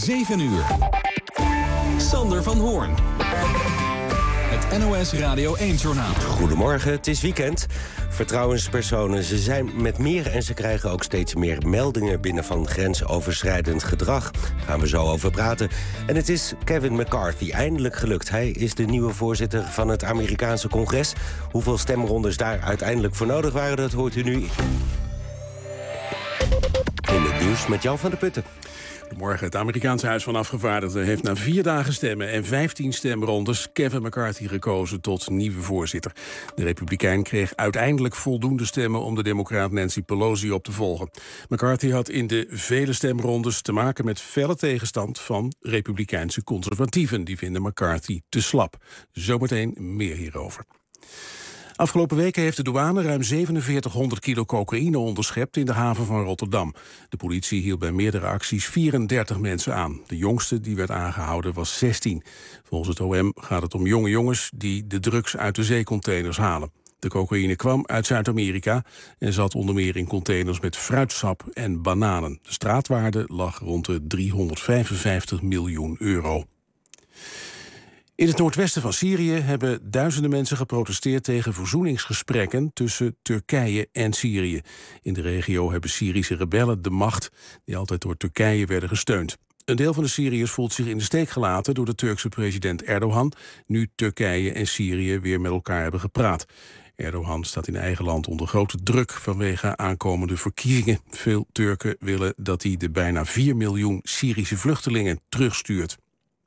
7 uur. Sander van Hoorn. Het NOS Radio 1-journaal. Goedemorgen, het is weekend. Vertrouwenspersonen, ze zijn met meer en ze krijgen ook steeds meer meldingen binnen van grensoverschrijdend gedrag. Daar gaan we zo over praten. En het is Kevin McCarthy eindelijk gelukt. Hij is de nieuwe voorzitter van het Amerikaanse congres. Hoeveel stemrondes daar uiteindelijk voor nodig waren, dat hoort u nu in het nieuws met Jan van der Putten. Goedemorgen. Het Amerikaanse Huis van Afgevaardigden heeft na 4 dagen stemmen en 15 stemrondes Kevin McCarthy gekozen tot nieuwe voorzitter. De Republikein kreeg uiteindelijk voldoende stemmen om de Democraat Nancy Pelosi op te volgen. McCarthy had in de vele stemrondes te maken met felle tegenstand van Republikeinse conservatieven. Die vinden McCarthy te slap. Zometeen meer hierover. Afgelopen weken heeft de douane ruim 4700 kilo cocaïne onderschept in de haven van Rotterdam. De politie hield bij meerdere acties 34 mensen aan. De jongste die werd aangehouden was 16. Volgens het OM gaat het om jonge jongens die de drugs uit de zeecontainers halen. De cocaïne kwam uit Zuid-Amerika en zat onder meer in containers met fruitsap en bananen. De straatwaarde lag rond de 355 miljoen euro. In het noordwesten van Syrië hebben duizenden mensen geprotesteerd tegen verzoeningsgesprekken tussen Turkije en Syrië. In de regio hebben Syrische rebellen de macht die altijd door Turkije werden gesteund. Een deel van de Syriërs voelt zich in de steek gelaten door de Turkse president Erdogan, nu Turkije en Syrië weer met elkaar hebben gepraat. Erdogan staat in eigen land onder grote druk vanwege aankomende verkiezingen. Veel Turken willen dat hij de bijna 4 miljoen Syrische vluchtelingen terugstuurt.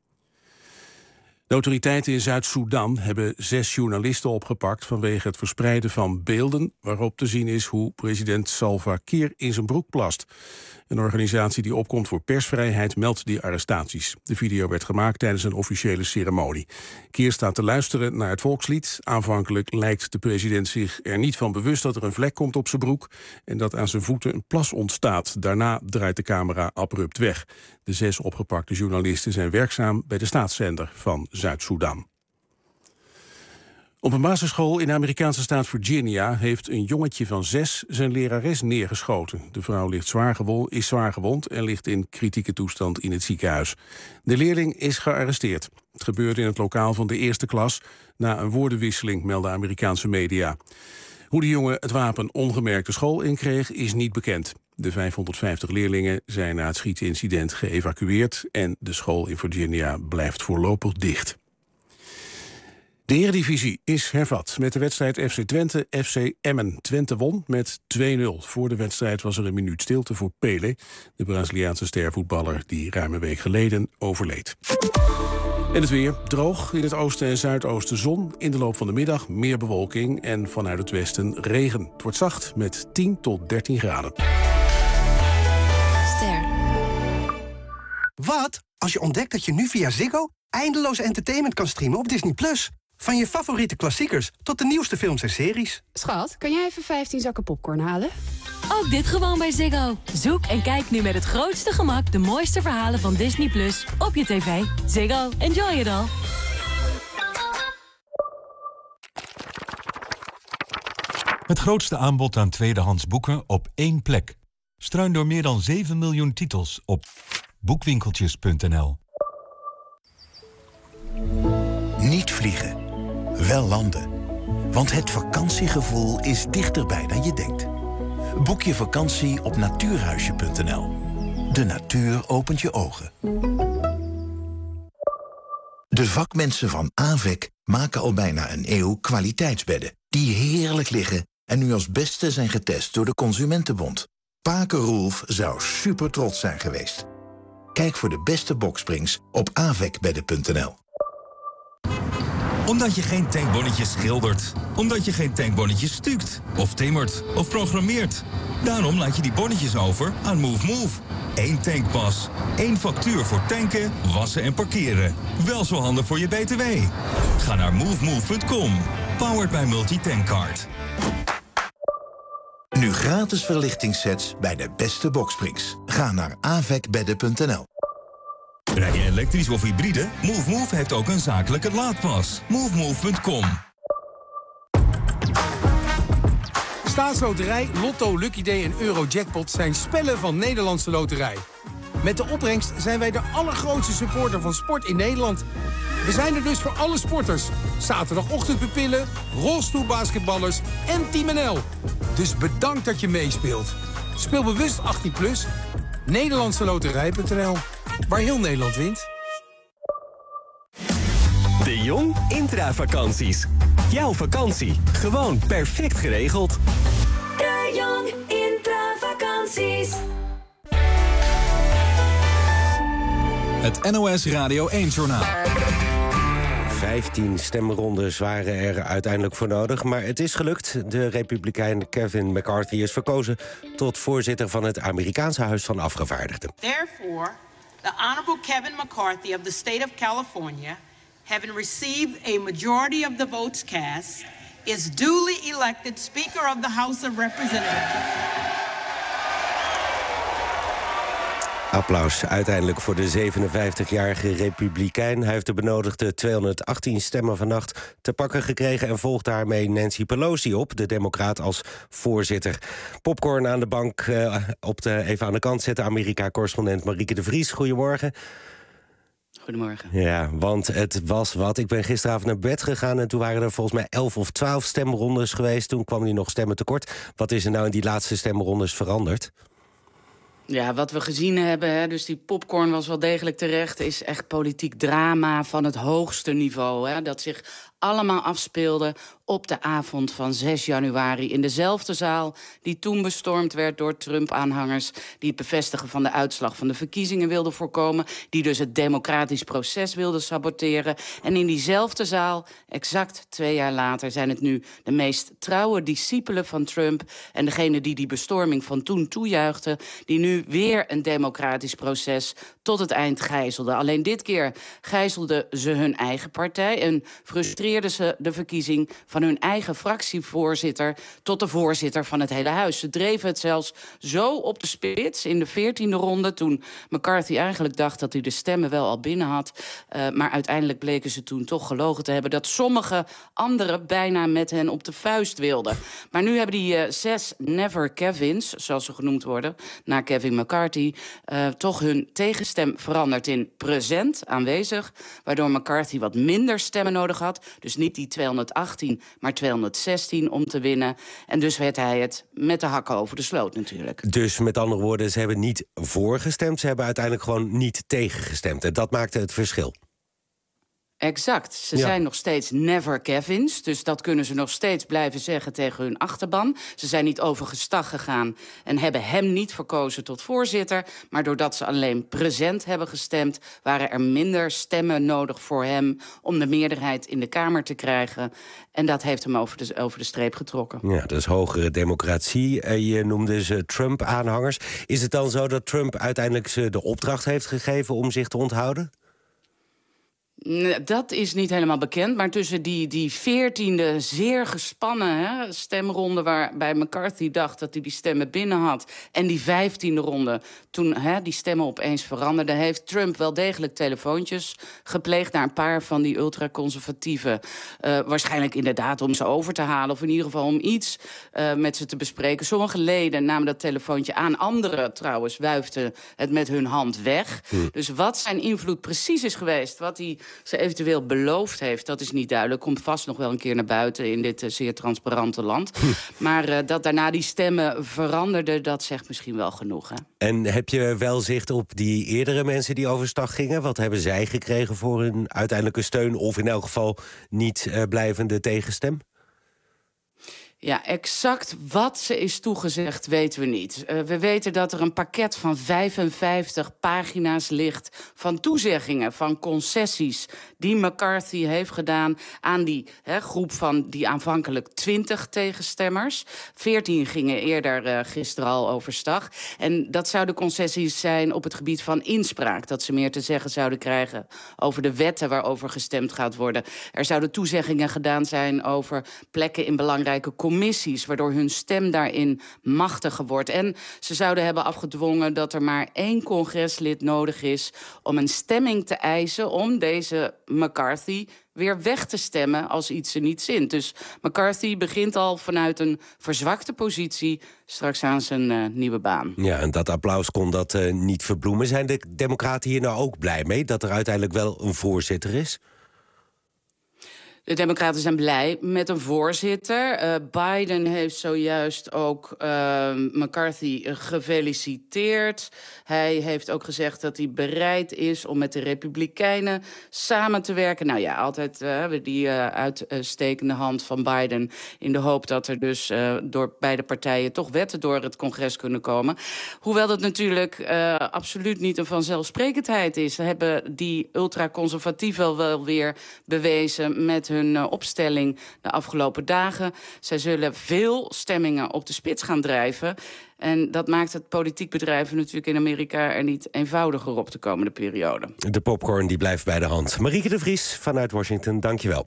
De autoriteiten in Zuid-Soedan hebben 6 journalisten opgepakt vanwege het verspreiden van beelden waarop te zien is hoe president Salva Kiir in zijn broek plast. Een organisatie die opkomt voor persvrijheid meldt die arrestaties. De video werd gemaakt tijdens een officiële ceremonie. Kiir staat te luisteren naar het volkslied. Aanvankelijk lijkt de president zich er niet van bewust dat er een vlek komt op zijn broek en dat aan zijn voeten een plas ontstaat. Daarna draait de camera abrupt weg. De 6 opgepakte journalisten zijn werkzaam bij de staatszender van Zuid-Soedan. Op een basisschool in de Amerikaanse staat Virginia heeft een jongetje van 6 zijn lerares neergeschoten. De vrouw is zwaar gewond en ligt in kritieke toestand in het ziekenhuis. De leerling is gearresteerd. Het gebeurde in het lokaal van de eerste klas na een woordenwisseling, melden Amerikaanse media. Hoe de jongen het wapen ongemerkt de school inkreeg is niet bekend. De 550 leerlingen zijn na het schietincident geëvacueerd en de school in Virginia blijft voorlopig dicht. De Eredivisie is hervat met de wedstrijd FC Twente-FC Emmen. Twente won met 2-0. Voor de wedstrijd was er een minuut stilte voor Pelé, de Braziliaanse stervoetballer die ruim een week geleden overleed. En het weer droog, in het oosten en zuidoosten zon. In de loop van de middag meer bewolking en vanuit het westen regen. Het wordt zacht met 10 tot 13 graden. Ster. Wat als je ontdekt dat je nu via Ziggo eindeloos entertainment kan streamen op Disney+. Van je favoriete klassiekers tot de nieuwste films en series. Schat, kan jij even 15 zakken popcorn halen? Ook dit gewoon bij Ziggo. Zoek en kijk nu met het grootste gemak de mooiste verhalen van Disney Plus op je tv. Ziggo, enjoy it all. Het grootste aanbod aan tweedehands boeken op één plek. Struin door meer dan 7 miljoen titels op boekwinkeltjes.nl. Niet vliegen, wel landen. Want het vakantiegevoel is dichterbij dan je denkt. Boek je vakantie op natuurhuisje.nl. De natuur opent je ogen. De vakmensen van AVEC maken al bijna een eeuw kwaliteitsbedden die heerlijk liggen en nu als beste zijn getest door de Consumentenbond. Pake Roelf zou super trots zijn geweest. Kijk voor de beste boksprings op avecbedden.nl. Omdat je geen tankbonnetjes schildert. Omdat je geen tankbonnetjes stukt. Of timmert. Of programmeert. Daarom laat je die bonnetjes over aan MoveMove. 1 tankpas. 1 factuur voor tanken, wassen en parkeren. Wel zo handig voor je BTW. Ga naar movemove.com. Powered by Multitankcard. Nu gratis verlichtingssets bij de beste boksprings. Ga naar avecbedden.nl. Rij je elektrisch of hybride? MoveMove heeft ook een zakelijke laadpas. Movemove.com. Staatsloterij, Lotto, Lucky Day en Eurojackpot zijn spellen van Nederlandse Loterij. Met de opbrengst zijn wij de allergrootste supporter van sport in Nederland. We zijn er dus voor alle sporters. Zaterdagochtendpupillen, rolstoelbasketballers en Team NL. Dus bedankt dat je meespeelt. Speel bewust 18+. Nederlandse Loterij.nl. Waar heel Nederland wint. De Jong intravakanties. Jouw vakantie. Gewoon perfect geregeld. De Jong intravakanties. Het NOS Radio 1-journaal. 15 stemrondes waren er uiteindelijk voor nodig, maar het is gelukt. De Republikein Kevin McCarthy is verkozen tot voorzitter van het Amerikaanse Huis van Afgevaardigden. Therefore, the Honorable Kevin McCarthy of the state of California, having received a majority of the votes cast, is duly elected Speaker of the House of Representatives. Applaus uiteindelijk voor de 57-jarige republikein. Hij heeft de benodigde 218 stemmen vannacht te pakken gekregen en volgt daarmee Nancy Pelosi op, de democraat, als voorzitter. Popcorn aan de bank, even aan de kant zetten. Amerika-correspondent Marieke de Vries, goedemorgen. Goedemorgen. Ja, want het was wat. Ik ben gisteravond naar bed gegaan en toen waren er volgens mij 11 of 12 stemrondes geweest. Toen kwam hij nog stemmen tekort. Wat is er nou in die laatste stemrondes veranderd? Ja, wat we gezien hebben, hè, dus die popcorn was wel degelijk terecht, is echt politiek drama van het hoogste niveau. Hè, dat zich allemaal afspeelde op de avond van 6 januari... in dezelfde zaal die toen bestormd werd door Trump-aanhangers... die het bevestigen van de uitslag van de verkiezingen wilden voorkomen... die dus het democratisch proces wilden saboteren. En in diezelfde zaal, exact 2 jaar later... zijn het nu de meest trouwe discipelen van Trump... en degene die bestorming van toen toejuichten... die nu weer een democratisch proces tot het eind gijzelden. Alleen dit keer gijzelden ze hun eigen partij... en frustreerden ze de verkiezing van hun eigen fractievoorzitter tot de voorzitter van het hele huis. Ze dreven het zelfs zo op de spits in de 14e ronde... toen McCarthy eigenlijk dacht dat hij de stemmen wel al binnen had. Maar uiteindelijk bleken ze toen toch gelogen te hebben... dat sommige anderen bijna met hen op de vuist wilden. Maar nu hebben die 6 Never Kevins, zoals ze genoemd worden... na Kevin McCarthy, toch hun tegenstem veranderd in present, aanwezig... waardoor McCarthy wat minder stemmen nodig had. Dus niet die 218, maar 216 om te winnen. En dus werd hij het met de hakken over de sloot natuurlijk. Dus met andere woorden, ze hebben niet voorgestemd... ze hebben uiteindelijk gewoon niet tegengestemd. En dat maakte het verschil. Exact. Ze zijn nog steeds never Kevins. Dus dat kunnen ze nog steeds blijven zeggen tegen hun achterban. Ze zijn niet overgestag gegaan en hebben hem niet verkozen tot voorzitter. Maar doordat ze alleen present hebben gestemd... waren er minder stemmen nodig voor hem... om de meerderheid in de Kamer te krijgen. En dat heeft hem over de streep getrokken. Ja, dat is hogere democratie. Je noemde ze Trump-aanhangers. Is het dan zo dat Trump uiteindelijk ze de opdracht heeft gegeven... om zich te onthouden? Dat is niet helemaal bekend, maar tussen die 14e zeer gespannen stemronde... waarbij McCarthy dacht dat hij die stemmen binnen had... en die 15e ronde, toen die stemmen opeens veranderden... heeft Trump wel degelijk telefoontjes gepleegd... naar een paar van die ultraconservatieven. Waarschijnlijk inderdaad om ze over te halen... of in ieder geval om iets met ze te bespreken. Sommige leden namen dat telefoontje aan. Anderen trouwens wuifden het met hun hand weg. Dus wat zijn invloed precies is geweest... wat hij ze eventueel beloofd heeft, dat is niet duidelijk. Komt vast nog wel een keer naar buiten in dit zeer transparante land. Maar dat daarna die stemmen veranderden, dat zegt misschien wel genoeg. Hè? En heb je wel zicht op die eerdere mensen die overstag gingen? Wat hebben zij gekregen voor hun uiteindelijke steun... of in elk geval niet blijvende tegenstem? Ja, exact wat ze is toegezegd weten we niet. We weten dat er een pakket van 55 pagina's ligt... van toezeggingen, van concessies... die McCarthy heeft gedaan aan die groep van die aanvankelijk 20 tegenstemmers. 14 gingen eerder gisteren al overstag. En dat zouden concessies zijn op het gebied van inspraak. Dat ze meer te zeggen zouden krijgen over de wetten waarover gestemd gaat worden. Er zouden toezeggingen gedaan zijn over plekken in belangrijke commissies, waardoor hun stem daarin machtiger wordt. En ze zouden hebben afgedwongen dat er maar 1 congreslid nodig is om een stemming te eisen om deze McCarthy weer weg te stemmen als iets ze niet zint. Dus McCarthy begint al vanuit een verzwakte positie straks aan zijn nieuwe baan. Ja, en dat applaus kon dat niet verbloemen. Zijn de Democraten hier nou ook blij mee dat er uiteindelijk wel een voorzitter is? De Democraten zijn blij met een voorzitter. Biden heeft zojuist ook McCarthy gefeliciteerd. Hij heeft ook gezegd dat hij bereid is om met de Republikeinen samen te werken. Nou ja, altijd die uitstekende hand van Biden in de hoop dat er dus door beide partijen toch wetten door het congres kunnen komen. Hoewel dat natuurlijk absoluut niet een vanzelfsprekendheid is. Ze hebben die ultraconservatieven wel weer bewezen met hun opstelling de afgelopen dagen. Zij zullen veel stemmingen op de spits gaan drijven. En dat maakt het politiek bedrijven natuurlijk in Amerika er niet eenvoudiger op de komende periode. De popcorn die blijft bij de hand. Marieke de Vries vanuit Washington, dankjewel.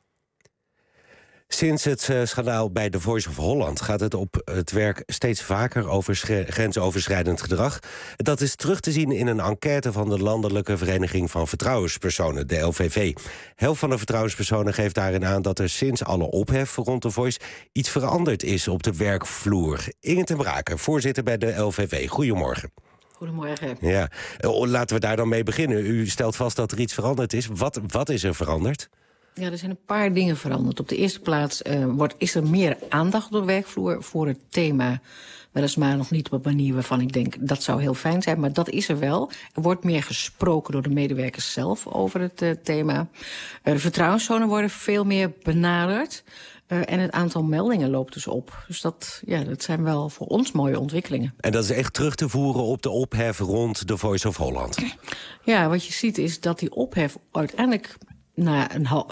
Sinds het schandaal bij The Voice of Holland gaat het op het werk steeds vaker over grensoverschrijdend gedrag. Dat is terug te zien in een enquête van de Landelijke Vereniging van Vertrouwenspersonen, de LVV. Helft van de vertrouwenspersonen geeft daarin aan dat er sinds alle ophef rond The Voice iets veranderd is op de werkvloer. Inge ten Braken, voorzitter bij de LVV. Goedemorgen. Goedemorgen. Ja, laten we daar dan mee beginnen. U stelt vast dat er iets veranderd is. Wat is er veranderd? Ja, er zijn een paar dingen veranderd. Op de eerste plaats is er meer aandacht op de werkvloer voor het thema. Weliswaar nog niet op een manier waarvan ik denk dat zou heel fijn zijn, maar dat is er wel. Er wordt meer gesproken door de medewerkers zelf over het thema. De vertrouwenszonen worden veel meer benaderd. En het aantal meldingen loopt dus op. Dus dat zijn wel voor ons mooie ontwikkelingen. En dat is echt terug te voeren op de ophef rond The Voice of Holland? Ja, wat je ziet is dat die ophef uiteindelijk na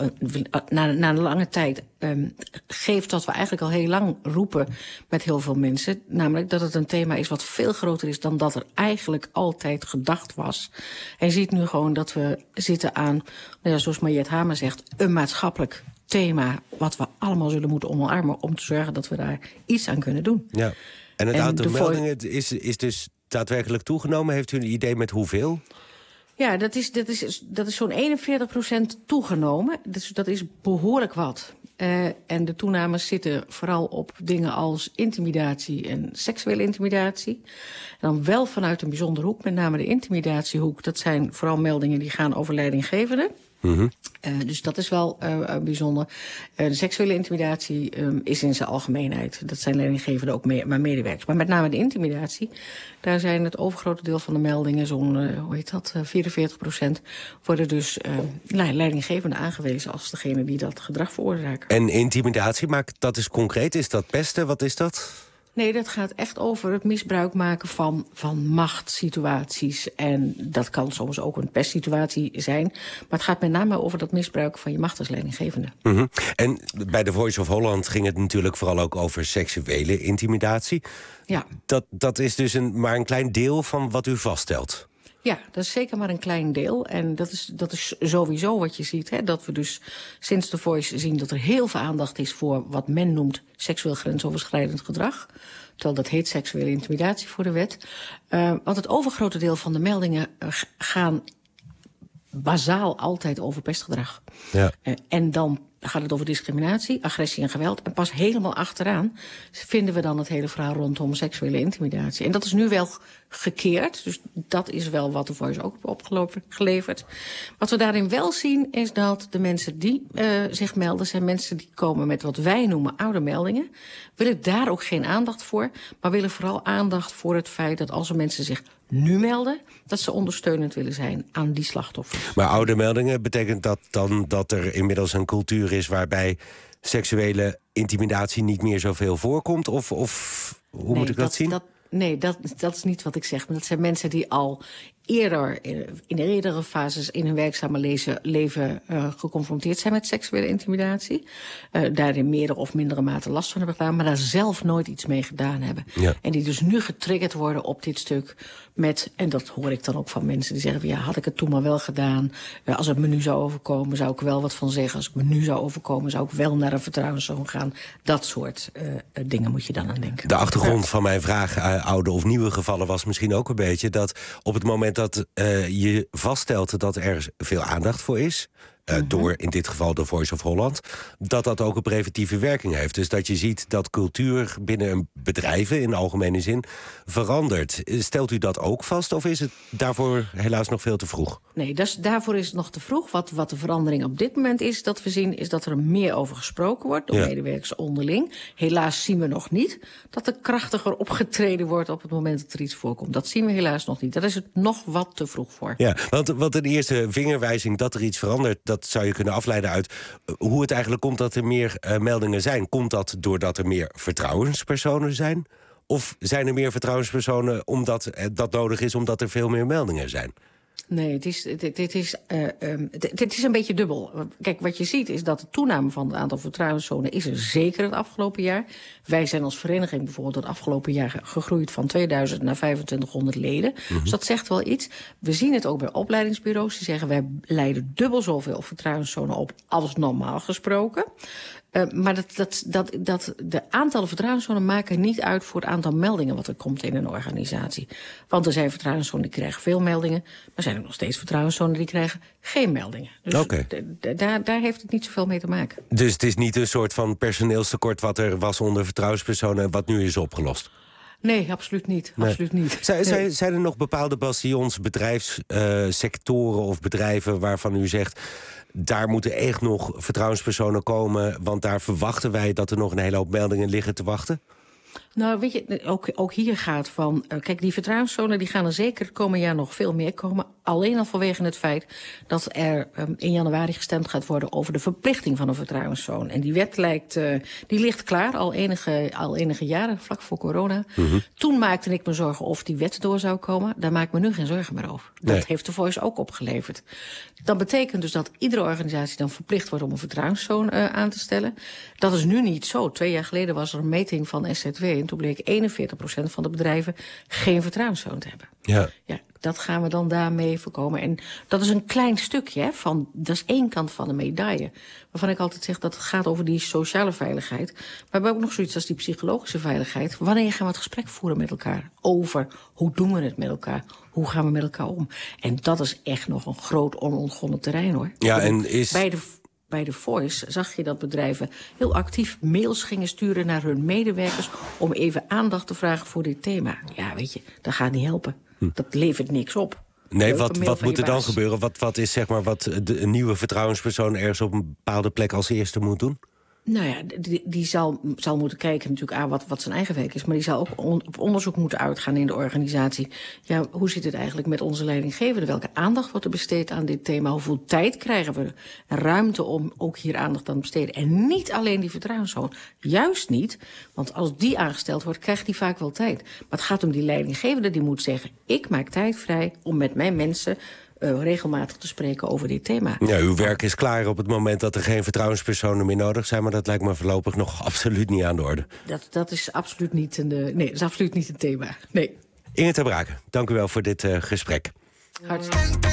een lange tijd geeft wat we eigenlijk al heel lang roepen met heel veel mensen. Namelijk dat het een thema is wat veel groter is dan dat er eigenlijk altijd gedacht was. En je ziet nu gewoon dat we zitten aan, zoals Mariette Hamer zegt, een maatschappelijk thema wat we allemaal zullen moeten omarmen om te zorgen dat we daar iets aan kunnen doen. Ja. En het aantal meldingen is dus daadwerkelijk toegenomen. Heeft u een idee met hoeveel? Ja, dat is zo'n 41% toegenomen. Dus dat is behoorlijk wat. En de toenames zitten vooral op dingen als intimidatie en seksuele intimidatie. En dan wel vanuit een bijzondere hoek, met name de intimidatiehoek. Dat zijn vooral meldingen die gaan over leidinggevenden. Mm-hmm. Dus dat is wel bijzonder. De seksuele intimidatie is in zijn algemeenheid. Dat zijn leidinggevenden ook maar medewerkers. Maar met name de intimidatie, daar zijn het overgrote deel van de meldingen, zo'n 44%, worden dus leidinggevenden aangewezen als degene die dat gedrag veroorzaken. En intimidatie, maar dat is concreet, is dat pesten? Wat is dat? Nee, dat gaat echt over het misbruik maken van machtssituaties. En dat kan soms ook een pestsituatie zijn. Maar het gaat met name over dat misbruik van je macht als leidinggevende. Mm-hmm. En bij The Voice of Holland ging het natuurlijk vooral ook over seksuele intimidatie. Ja. Dat is dus maar een klein deel van wat u vaststelt. Ja, dat is zeker maar een klein deel. En dat is sowieso wat je ziet. Hè? Dat we dus sinds The Voice zien dat er heel veel aandacht is voor wat men noemt seksueel grensoverschrijdend gedrag. Terwijl dat heet seksuele intimidatie voor de wet. Want het overgrote deel van de meldingen gaan bazaal altijd over pestgedrag. Ja. En dan gaat het over discriminatie, agressie en geweld. En pas helemaal achteraan vinden we dan het hele verhaal rondom seksuele intimidatie. En dat is nu wel gekeerd. Dus dat is wel wat de Voice ook opgeleverd. Wat we daarin wel zien is dat de mensen die zich melden zijn mensen die komen met wat wij noemen oude meldingen. Willen daar ook geen aandacht voor. Maar willen vooral aandacht voor het feit dat als er mensen zich nu melden, dat ze ondersteunend willen zijn aan die slachtoffers. Maar oude meldingen, betekent dat dan dat er inmiddels een cultuur is waarbij seksuele intimidatie niet meer zoveel voorkomt? Of hoe moet ik dat zien? Nee, dat is niet wat ik zeg. Maar dat zijn mensen die al eerder in de eerdere fases in hun werkzame leven geconfronteerd zijn met seksuele intimidatie. Daar in meerdere of mindere mate last van hebben gedaan, maar daar zelf nooit iets mee gedaan hebben. Ja. En die dus nu getriggerd worden op dit stuk met, en dat hoor ik dan ook van mensen die zeggen van ja, had ik het toen maar wel gedaan. Als het me nu zou overkomen, zou ik er wel wat van zeggen. Als het me nu zou overkomen, zou ik wel naar een vertrouwenszoon gaan. Dat soort dingen moet je dan aan denken. De achtergrond van mijn vraag, oude of nieuwe gevallen, was misschien ook een beetje dat op het moment dat je vaststelt dat er veel aandacht voor is, door in dit geval de Voice of Holland, dat ook een preventieve werking heeft. Dus dat je ziet dat cultuur binnen bedrijven in algemene zin verandert. Stelt u dat ook vast of is het daarvoor helaas nog veel te vroeg? Nee, daarvoor is het nog te vroeg. Wat de verandering op dit moment is dat we zien, is dat er meer over gesproken wordt door medewerkers onderling. Helaas zien we nog niet dat er krachtiger opgetreden wordt op het moment dat er iets voorkomt. Dat zien we helaas nog niet. Daar is het nog wat te vroeg voor. Ja, want een eerste vingerwijzing dat er iets verandert, dat zou je kunnen afleiden uit hoe het eigenlijk komt dat er meer meldingen zijn. Komt dat doordat er meer vertrouwenspersonen zijn? Of zijn er meer vertrouwenspersonen omdat dat nodig is omdat er veel meer meldingen zijn? Nee, dit is een beetje dubbel. Kijk, wat je ziet is dat de toename van het aantal vertrouwenszonen is er zeker het afgelopen jaar. Wij zijn als vereniging bijvoorbeeld het afgelopen jaar gegroeid van 2000 naar 2500 leden. Dus dat zegt wel iets. We zien het ook bij opleidingsbureaus. Die zeggen wij leiden dubbel zoveel vertrouwenszonen op als normaal gesproken. Maar de aantallen vertrouwenszonen maken niet uit voor het aantal meldingen wat er komt in een organisatie. Want er zijn vertrouwenszonen die krijgen veel meldingen, maar er zijn ook nog steeds vertrouwenszonen die krijgen geen meldingen. Dus daar heeft het niet zoveel mee te maken. Dus het is niet een soort van personeelstekort wat er was onder vertrouwenspersonen wat nu is opgelost? Nee, absoluut niet. Nee. Absoluut niet. Zijn er nog bepaalde bastions, bedrijfssectoren of bedrijven waarvan u zegt, daar moeten echt nog vertrouwenspersonen komen, want daar verwachten wij dat er nog een hele hoop meldingen liggen te wachten? Nou, weet je, ook hier gaat van, kijk, die vertrouwenszonen die gaan er zeker het komende jaar nog veel meer komen. Alleen al vanwege het feit dat er in januari gestemd gaat worden over de verplichting van een vertrouwenszone. En die wet die ligt klaar al enige jaren, vlak voor corona. Toen maakte ik me zorgen of die wet door zou komen. Daar maak ik me nu geen zorgen meer over. Dat heeft de Voice ook opgeleverd. Dat betekent dus dat iedere organisatie dan verplicht wordt om een vertrouwenszone aan te stellen. Dat is nu niet zo. 2 jaar geleden was er een meting van SZW en toen bleek 41% van de bedrijven geen vertrouwenszone te hebben. Ja, dat gaan we dan daarmee voorkomen. En dat is een klein stukje, dat is één kant van de medaille. Waarvan ik altijd zeg dat het gaat over die sociale veiligheid. Maar we hebben ook nog zoiets als die psychologische veiligheid. Wanneer gaan we het gesprek voeren met elkaar over hoe doen we het met elkaar? Hoe gaan we met elkaar om? En dat is echt nog een groot onontgonnen terrein, hoor. Ja, en is... Bij de Voice zag je dat bedrijven heel actief mails gingen sturen naar hun medewerkers om even aandacht te vragen voor dit thema. Ja, weet je, dat gaat niet helpen. Dat levert niks op. Nee, wat moet er dan gebeuren? Wat is zeg maar wat een nieuwe vertrouwenspersoon ergens op een bepaalde plek als eerste moet doen? Nou ja, die zal moeten kijken natuurlijk aan wat zijn eigen werk is. Maar die zal ook op onderzoek moeten uitgaan in de organisatie. Ja, hoe zit het eigenlijk met onze leidinggevenden? Welke aandacht wordt er besteed aan dit thema? Hoeveel tijd krijgen we ruimte om ook hier aandacht aan te besteden? En niet alleen die vertrouwenszoon. Juist niet, want als die aangesteld wordt, krijgt die vaak wel tijd. Maar het gaat om die leidinggevende die moet zeggen, ik maak tijd vrij om met mijn mensen regelmatig te spreken over dit thema. Ja, uw werk is klaar op het moment dat er geen vertrouwenspersonen meer nodig zijn, maar dat lijkt me voorlopig nog absoluut niet aan de orde. Dat is absoluut niet een thema. Nee. Inge ter Brake, dank u wel voor dit gesprek. Hartstikke.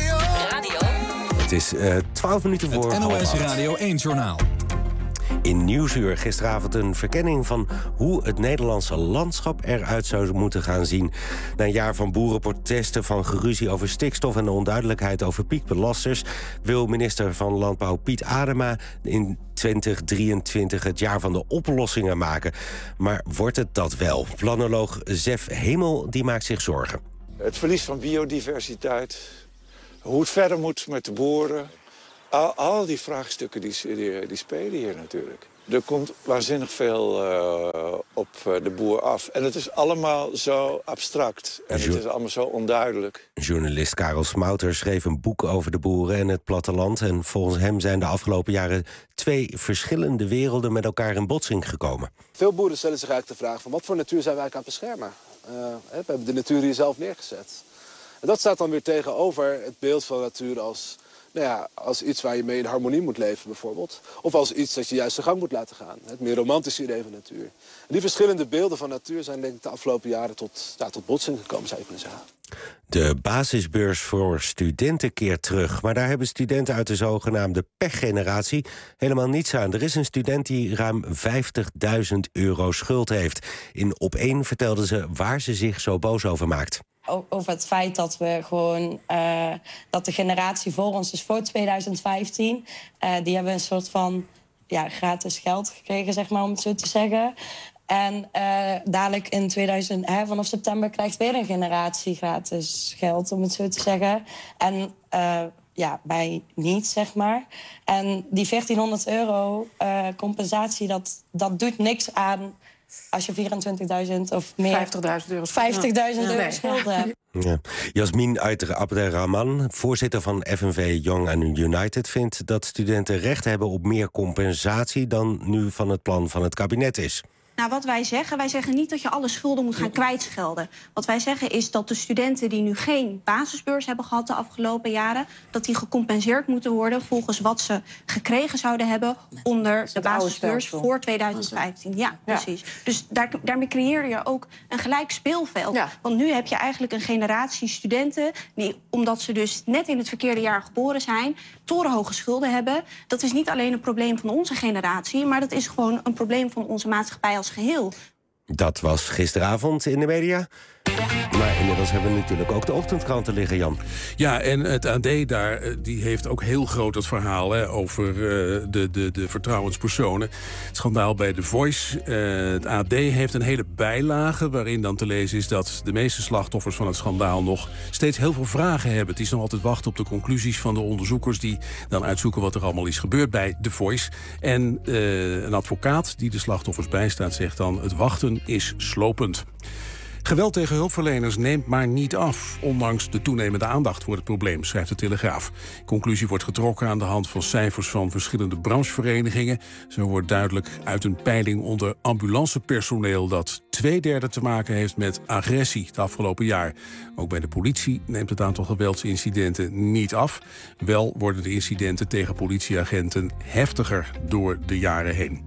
Het is 12 minuten voor het NOS Radio 1-journaal. In Nieuwsuur gisteravond een verkenning van hoe het Nederlandse landschap eruit zou moeten gaan zien. Na een jaar van boerenprotesten, van geruzie over stikstof en de onduidelijkheid over piekbelasters, wil minister van Landbouw Piet Adema in 2023 het jaar van de oplossingen maken. Maar wordt het dat wel? Planoloog Zef Hemel die maakt zich zorgen. Het verlies van biodiversiteit, hoe het verder moet met de boeren. Al die vraagstukken die spelen hier natuurlijk. Er komt waanzinnig veel op de boer af. En het is allemaal zo abstract. En het is allemaal zo onduidelijk. Journalist Karel Smouter schreef een boek over de boeren en het platteland. En volgens hem zijn de afgelopen jaren 2 verschillende werelden met elkaar in botsing gekomen. Veel boeren stellen zich eigenlijk de vraag van wat voor natuur zijn wij eigenlijk aan het beschermen? We hebben de natuur hier zelf neergezet. En dat staat dan weer tegenover het beeld van natuur als, als iets waar je mee in harmonie moet leven bijvoorbeeld. Of als iets dat je juist zijn gang moet laten gaan. Het meer romantische idee van natuur. En die verschillende beelden van natuur zijn denk ik de afgelopen jaren tot botsing gekomen, zou je kunnen zeggen. De basisbeurs voor studenten keert terug. Maar daar hebben studenten uit de zogenaamde pechgeneratie helemaal niets aan. Er is een student die ruim €50.000 schuld heeft. In Op1 vertelde ze waar ze zich zo boos over maakt. Over het feit dat we gewoon dat de generatie voor ons, dus voor 2015... die hebben een soort van gratis geld gekregen, zeg maar, om het zo te zeggen. En dadelijk in vanaf september krijgt weer een generatie gratis geld, om het zo te zeggen. En wij niet, zeg maar. En die €1.400 compensatie, dat doet niks aan als je 24.000 of meer... €50.000 schulden hebt. Ja. Jasmin Abderrahman, voorzitter van FNV Young and United, vindt dat studenten recht hebben op meer compensatie dan nu van het plan van het kabinet is. Nou, wat wij zeggen niet dat je alle schulden moet gaan kwijtschelden. Wat wij zeggen is dat de studenten die nu geen basisbeurs hebben gehad de afgelopen jaren, dat die gecompenseerd moeten worden volgens wat ze gekregen zouden hebben onder de basisbeurs voor 2015. Ja, precies. Dus daarmee creëer je ook een gelijk speelveld. Ja. Want nu heb je eigenlijk een generatie studenten die, omdat ze dus net in het verkeerde jaar geboren zijn, torenhoge schulden hebben. Dat is niet alleen een probleem van onze generatie, maar dat is gewoon een probleem van onze maatschappij als geheel. Dat was gisteravond in de media. Maar inmiddels hebben we natuurlijk ook de ochtendkranten liggen, Jan. Ja, en het AD daar, die heeft ook heel groot het verhaal over de vertrouwenspersonen. Het schandaal bij The Voice. Het AD heeft een hele bijlage waarin dan te lezen is dat de meeste slachtoffers van het schandaal nog steeds heel veel vragen hebben. Het is nog altijd wachten op de conclusies van de onderzoekers die dan uitzoeken wat er allemaal is gebeurd bij The Voice. En een advocaat die de slachtoffers bijstaat zegt dan: het wachten is slopend. Geweld tegen hulpverleners neemt maar niet af, ondanks de toenemende aandacht voor het probleem, schrijft de Telegraaf. Conclusie wordt getrokken aan de hand van cijfers van verschillende brancheverenigingen. Zo wordt duidelijk uit een peiling onder ambulancepersoneel dat 2/3 te maken heeft met agressie het afgelopen jaar. Ook bij de politie neemt het aantal geweldsincidenten niet af. Wel worden de incidenten tegen politieagenten heftiger door de jaren heen.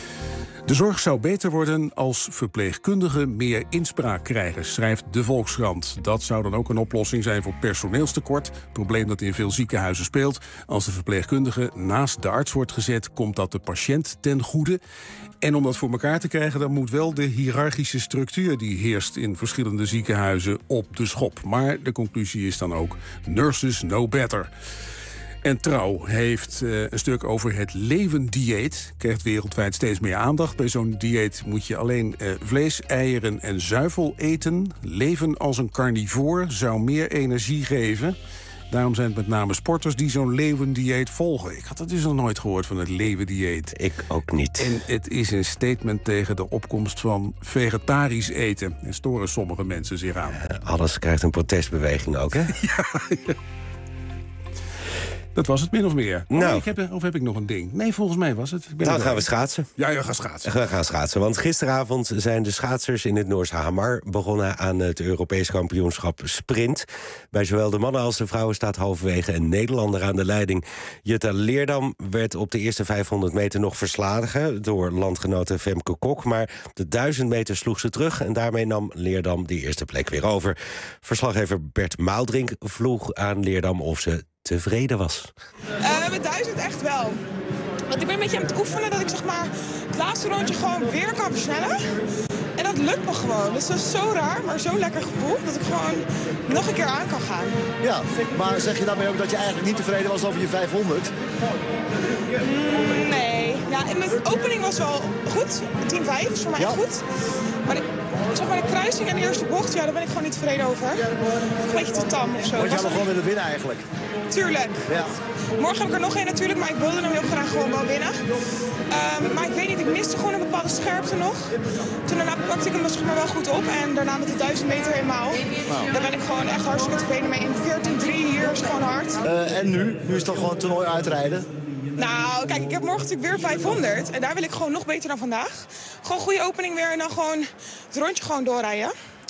De zorg zou beter worden als verpleegkundigen meer inspraak krijgen, schrijft de Volkskrant. Dat zou dan ook een oplossing zijn voor personeelstekort, probleem dat in veel ziekenhuizen speelt. Als de verpleegkundige naast de arts wordt gezet, komt dat de patiënt ten goede. En om dat voor elkaar te krijgen, dan moet wel de hiërarchische structuur die heerst in verschillende ziekenhuizen op de schop. Maar de conclusie is dan ook: nurses know better. En Trouw heeft een stuk over het levendieet. Krijgt wereldwijd steeds meer aandacht. Bij zo'n dieet moet je alleen vlees, eieren en zuivel eten. Leven als een carnivoor zou meer energie geven. Daarom zijn het met name sporters die zo'n levendieet volgen. Ik had het dus nog nooit gehoord van het levendieet. Ik ook niet. En het is een statement tegen de opkomst van vegetarisch eten. En storen sommige mensen zich aan. Alles krijgt een protestbeweging ook, hè? Ja. Dat was het min of meer. Nou. Of heb ik nog een ding? Nee, volgens mij was het. Dan gaan we schaatsen. Ja, je gaat schaatsen. We gaan schaatsen, want gisteravond zijn de schaatsers in het Noorse Hamar begonnen aan het Europees kampioenschap sprint. Bij zowel de mannen als de vrouwen staat halverwege een Nederlander aan de leiding. Jutta Leerdam werd op de eerste 500 meter nog verslagen door landgenote Femke Kok, maar de 1000 meter sloeg ze terug en daarmee nam Leerdam die eerste plek weer over. Verslaggever Bert Maaldrink vroeg aan Leerdam of ze tevreden was. Met 1000 echt wel. Want ik ben een beetje aan het oefenen dat ik zeg maar het laatste rondje gewoon weer kan versnellen. En dat lukt me gewoon. Dus dat is zo raar, maar zo'n lekker gevoel dat ik gewoon nog een keer aan kan gaan. Ja, maar zeg je daarmee ook dat je eigenlijk niet tevreden was over je 500? Nee. Ja, en de opening was wel goed. 10-5 is voor mij echt goed. Maar zeg maar de kruising en de eerste bocht, ja, daar ben ik gewoon niet tevreden over. Een beetje te tam of zo. Want jij nog wel willen winnen eigenlijk? Tuurlijk. Ja. Morgen heb ik er nog één natuurlijk, maar ik wilde hem heel graag gewoon wel winnen. Maar ik weet niet, ik miste gewoon een bepaalde scherpte nog. Toen daarna pakte ik hem dus maar wel goed op. En daarna met de 1000 meter helemaal. Nou. Daar ben ik gewoon echt hartstikke tevreden mee. In 14-3 hier is gewoon hard. En nu? Nu is het toch gewoon het toernooi uitrijden? Nou, kijk, ik heb morgen natuurlijk weer 500. En daar wil ik gewoon nog beter dan vandaag. Gewoon goede opening weer en dan gewoon het rondje gewoon doorrijden.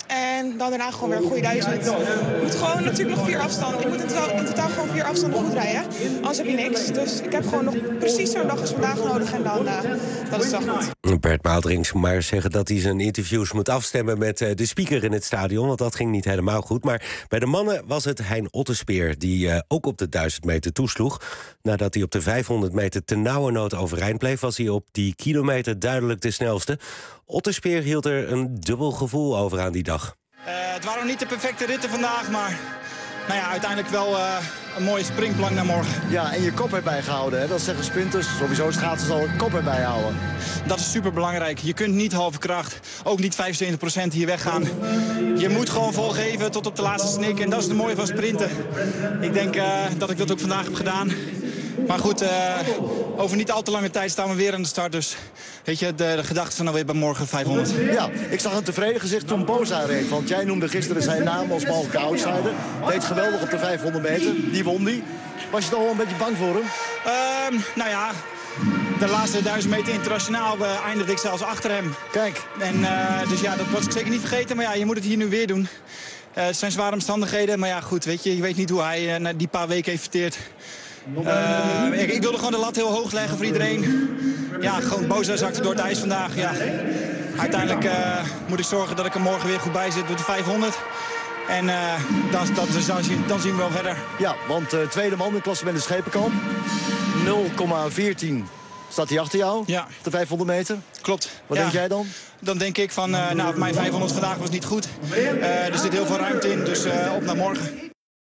En dan daarna gewoon weer een goede 1000. Je moet gewoon natuurlijk nog 4 afstanden. Je moet in totaal gewoon 4 afstanden goed rijden. Anders heb je niks. Dus ik heb gewoon nog precies zo'n dag als vandaag nodig. En dan dat is toch goed. Bert Maalderink maar zeggen dat hij zijn interviews moet afstemmen met de speaker in het stadion. Want dat ging niet helemaal goed. Maar bij de mannen was het Hein Otterspeer die ook op de 1000 meter toesloeg. Nadat hij op de 500 meter ternauwernood overeind bleef, was hij op die kilometer duidelijk de snelste. Otterspeer hield er een dubbel gevoel over aan die dag. Het waren nog niet de perfecte ritten vandaag, maar nou ja, uiteindelijk wel een mooie springplank naar morgen. Ja, en je kop erbij gehouden, hè? Dat zeggen sprinters. Sowieso schaatsers al een kop erbij houden. Dat is super belangrijk. Je kunt niet halve kracht, ook niet 75% hier weggaan. Je moet gewoon volgeven tot op de laatste snik. En dat is het mooie van sprinten. Ik denk dat ik dat ook vandaag heb gedaan. Maar goed, over niet al te lange tijd staan we weer aan de start. Dus weet je, de gedachte van nou weer bij morgen 500. Ja, ik zag een tevreden gezicht toen Boza reed. Want jij noemde gisteren zijn naam als mogelijke outsider. Deed geweldig op de 500 meter. Die won die. Was je toch wel een beetje bang voor hem? Nou ja, de laatste 1000 meter internationaal eindigde ik zelfs achter hem. Kijk. En dus ja, dat was ik zeker niet vergeten. Maar ja, je moet het hier nu weer doen. Het zijn zware omstandigheden. Maar ja, goed, weet je weet niet hoe hij na die paar weken heeft verteerd. Ik wilde gewoon de lat heel hoog leggen voor iedereen. Ja, gewoon Boza zakte door het ijs vandaag. Ja. Uiteindelijk moet ik zorgen dat ik er morgen weer goed bij zit met de 500. En dan zien we wel verder. Ja, want tweede man in klassement de Schepenkamp. 0,14 staat hij achter jou. Ja. Op de 500 meter. Klopt. Wat denk jij dan? Dan denk ik van, mijn 500 vandaag was niet goed. Er zit heel veel ruimte in, dus op naar morgen.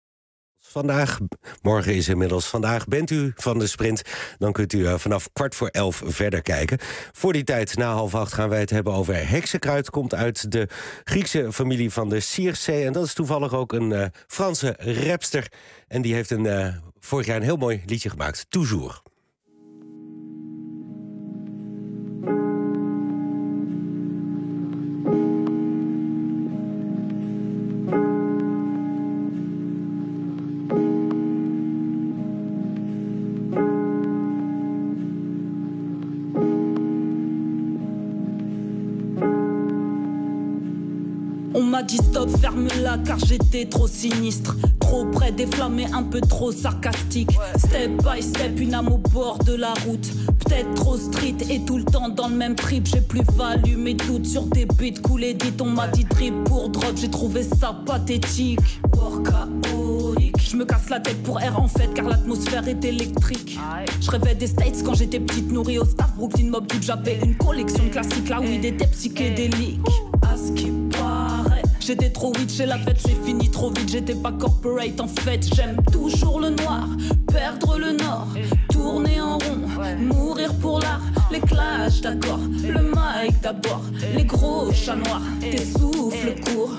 Morgen is inmiddels vandaag. Bent u van de sprint, dan kunt u vanaf 11:15 verder kijken. Voor die tijd, na 7:30, gaan wij het hebben over heksenkruid. Komt uit de Griekse familie van de Circe. En dat is toevallig ook een Franse rapster. En die heeft vorig jaar een heel mooi liedje gemaakt. Toujours. On m'a dit stop, ferme-la car j'étais trop sinistre. Trop près des flammes et un peu trop sarcastique. Step by step, une âme au bord de la route. Peut-être trop street et tout le temps dans le même trip. J'ai plus valu mes doutes sur des beats coulés dit. On m'a dit trip pour drogue, j'ai trouvé ça pathétique. Workaholic. Je me casse la tête pour air en fait car l'atmosphère est électrique. Je rêvais des States quand j'étais petite, nourrie au staff Brooklyn Mob Deep. J'avais une collection de classiques, la weed était psychédélique. À ce qui paraît, j'étais trop witch et la fête c'est fini trop vite. J'étais pas corporate en fait, j'aime toujours le noir. Perdre le nord, tourner en rond, mourir pour l'art. Les clashs d'accord, le mic d'abord. Les gros chats noirs, tes souffles courts.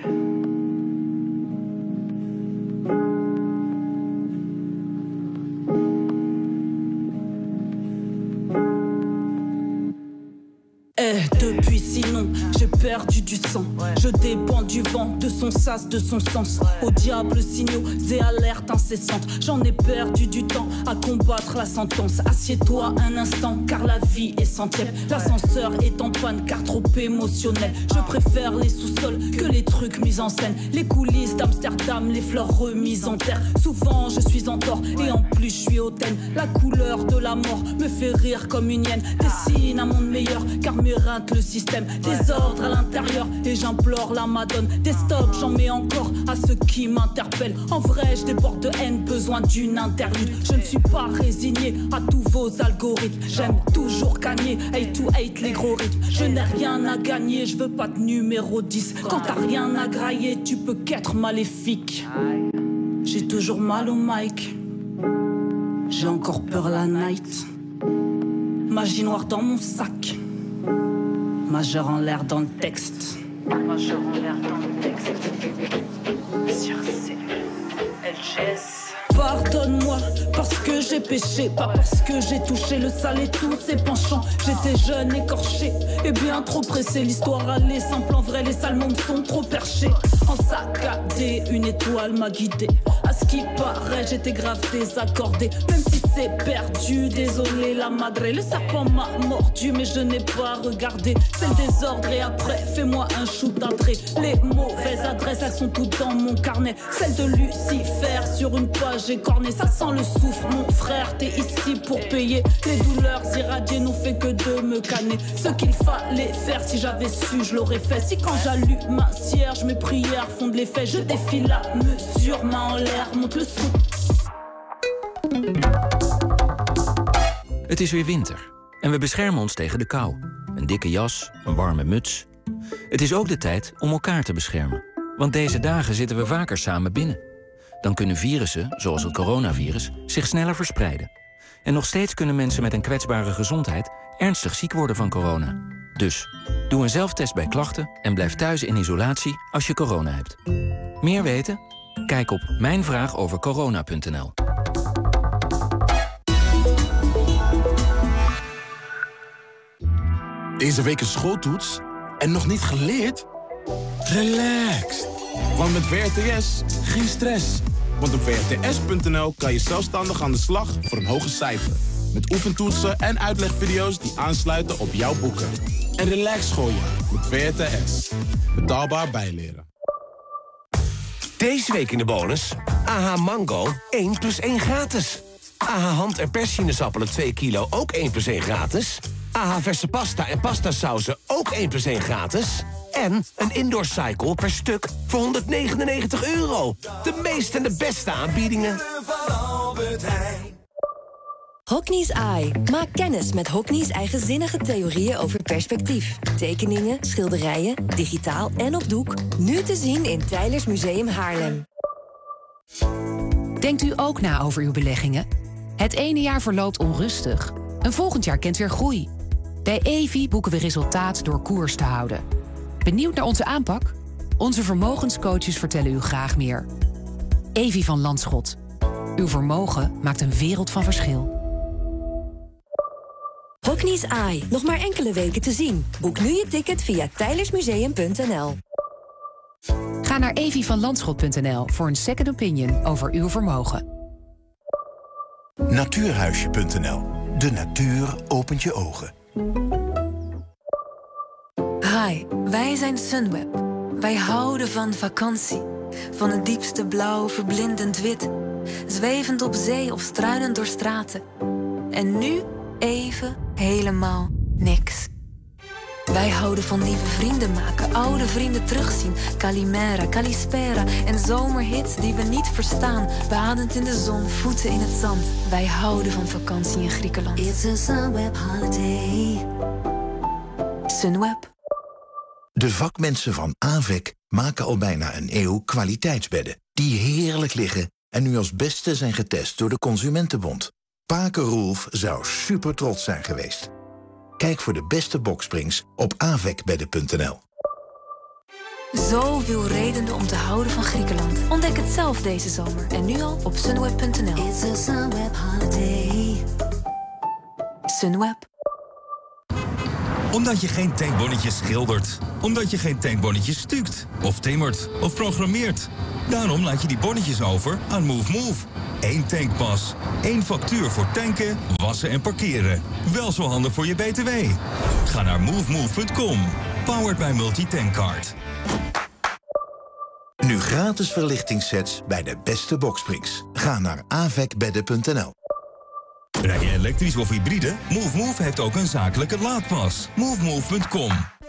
Depuis sinon, j'ai perdu du sang. Je dépends du vent, de son sas, de son sens. Au diable signaux et alertes incessantes. J'en ai perdu du temps à combattre la sentence. Assieds-toi un instant car la vie est centième. L'ascenseur est en panne car trop émotionnel. Je préfère les sous-sols que les trucs mis en scène. Les coulisses d'Amsterdam, les fleurs remises en terre. Souvent je suis en tort et en plus je suis hautaine. La couleur de la mort me fait rire comme une hyène. Dessine un monde meilleur car m'éreinte le système. Désordre à l'intérieur et j'implore la Madone. Des stocks j'en mets encore à ceux qui m'interpellent. En vrai je déborde de haine, besoin d'une interlude. Je ne suis pas résigné à tous vos algorithmes. J'aime toujours gagner, hate to hate les gros rythmes. Je n'ai rien à gagner, je veux pas de numéro 10. Quand t'as rien à grailler, tu peux qu'être maléfique. J'ai toujours mal au mic. J'ai encore peur la night. Magie noire dans mon sac. Majeur en l'air dans le texte. Majeur en l'air dans le texte. Circe, LGS. pardonne-moi parce que j'ai péché, pas parce que j'ai touché le sale et tous ses penchants. J'étais jeune, écorché et bien trop pressé. L'histoire allait simple, en vrai les salmons me sont trop perchés. En saccadé, une étoile m'a guidé. À ce qui paraît, j'étais grave désaccordé. Même si c'est perdu, désolé la madre. Le serpent m'a mordu, mais je n'ai pas regardé. C'est le désordre et après, fais-moi un shoot d'entrée. Les mauvaises adresses, elles sont toutes dans mon carnet. Celle de Lucifer sur une page écornée. Ça sent le souffle, mon frère, t'es ici pour payer. Les douleurs irradiées n'ont fait que de me canner. Ce qu'il fallait faire, si j'avais su, je l'aurais fait. Si quand j'allume ma cierge, mes prières font de l'effet. Je défile la mesure, main en l'air, monte le son. Het is weer winter en we beschermen ons tegen de kou. Een dikke jas, een warme muts. Het is ook de tijd om elkaar te beschermen. Want deze dagen zitten we vaker samen binnen. Dan kunnen virussen, zoals het coronavirus, zich sneller verspreiden. En nog steeds kunnen mensen met een kwetsbare gezondheid ernstig ziek worden van corona. Dus, doe een zelftest bij klachten en blijf thuis in isolatie als je corona hebt. Meer weten? Kijk op mijnvraagovercorona.nl. Deze week een schooltoets en nog niet geleerd? Relax, want met VRTS geen stress. Want op vrts.nl kan je zelfstandig aan de slag voor een hoger cijfer. Met oefentoetsen en uitlegvideo's die aansluiten op jouw boeken. En relax gooien met VRTS. Betaalbaar bijleren. Deze week in de bonus. AH Mango 1 + 1 gratis. AH hand- en perssinezappelen 2 kilo ook 1 + 1 gratis. AH verse pasta en pastasauzen ook 1 + 1 gratis. En een indoor cycle per stuk voor €199. De meeste en de beste aanbiedingen. Hockney's Eye. Maak kennis met Hockney's eigenzinnige theorieën over perspectief. Tekeningen, schilderijen, digitaal en op doek. Nu te zien in Teylers Museum Haarlem. Denkt u ook na over uw beleggingen? Het ene jaar verloopt onrustig. Een volgend jaar kent weer groei. Bij Evi boeken we resultaat door koers te houden. Benieuwd naar onze aanpak? Onze vermogenscoaches vertellen u graag meer. Evi van Landschot. Uw vermogen maakt een wereld van verschil. Hockney's Eye. Nog maar enkele weken te zien. Boek nu je ticket via tijlersmuseum.nl. Ga naar evivanlandschot.nl voor een second opinion over uw vermogen. Natuurhuisje.nl. De natuur opent je ogen. Hi, wij zijn Sunweb. Wij houden van vakantie. Van het diepste blauw, verblindend wit. Zwevend op zee of struinend door straten. En nu even helemaal niks. Wij houden van nieuwe vrienden maken, oude vrienden terugzien. Calimera, Calispera en zomerhits die we niet verstaan. Badend in de zon, voeten in het zand. Wij houden van vakantie in Griekenland. It's a Sunweb holiday. Sunweb. De vakmensen van AVEC maken al bijna een eeuw kwaliteitsbedden. Die heerlijk liggen en nu als beste zijn getest door de Consumentenbond. Paken Roelf zou super trots zijn geweest. Kijk voor de beste boksprings op avecbedden.nl. Zoveel redenen om te houden van Griekenland. Ontdek het zelf deze zomer en nu al op sunweb.nl. It's a Sunweb holiday. Sunweb. Omdat je geen tankbonnetje schildert. Omdat je geen tankbonnetje stuukt. Of timmert. Of programmeert. Daarom laat je die bonnetjes over aan MoveMove. 1 tankpas. 1 factuur voor tanken, wassen en parkeren. Wel zo handig voor je BTW. Ga naar movemove.com. Powered by Multitankcard. Nu gratis verlichtingssets bij de beste boksprings. Ga naar avecbedden.nl. Rij je elektrisch of hybride? MoveMove heeft ook een zakelijke laadpas. Movemove.com.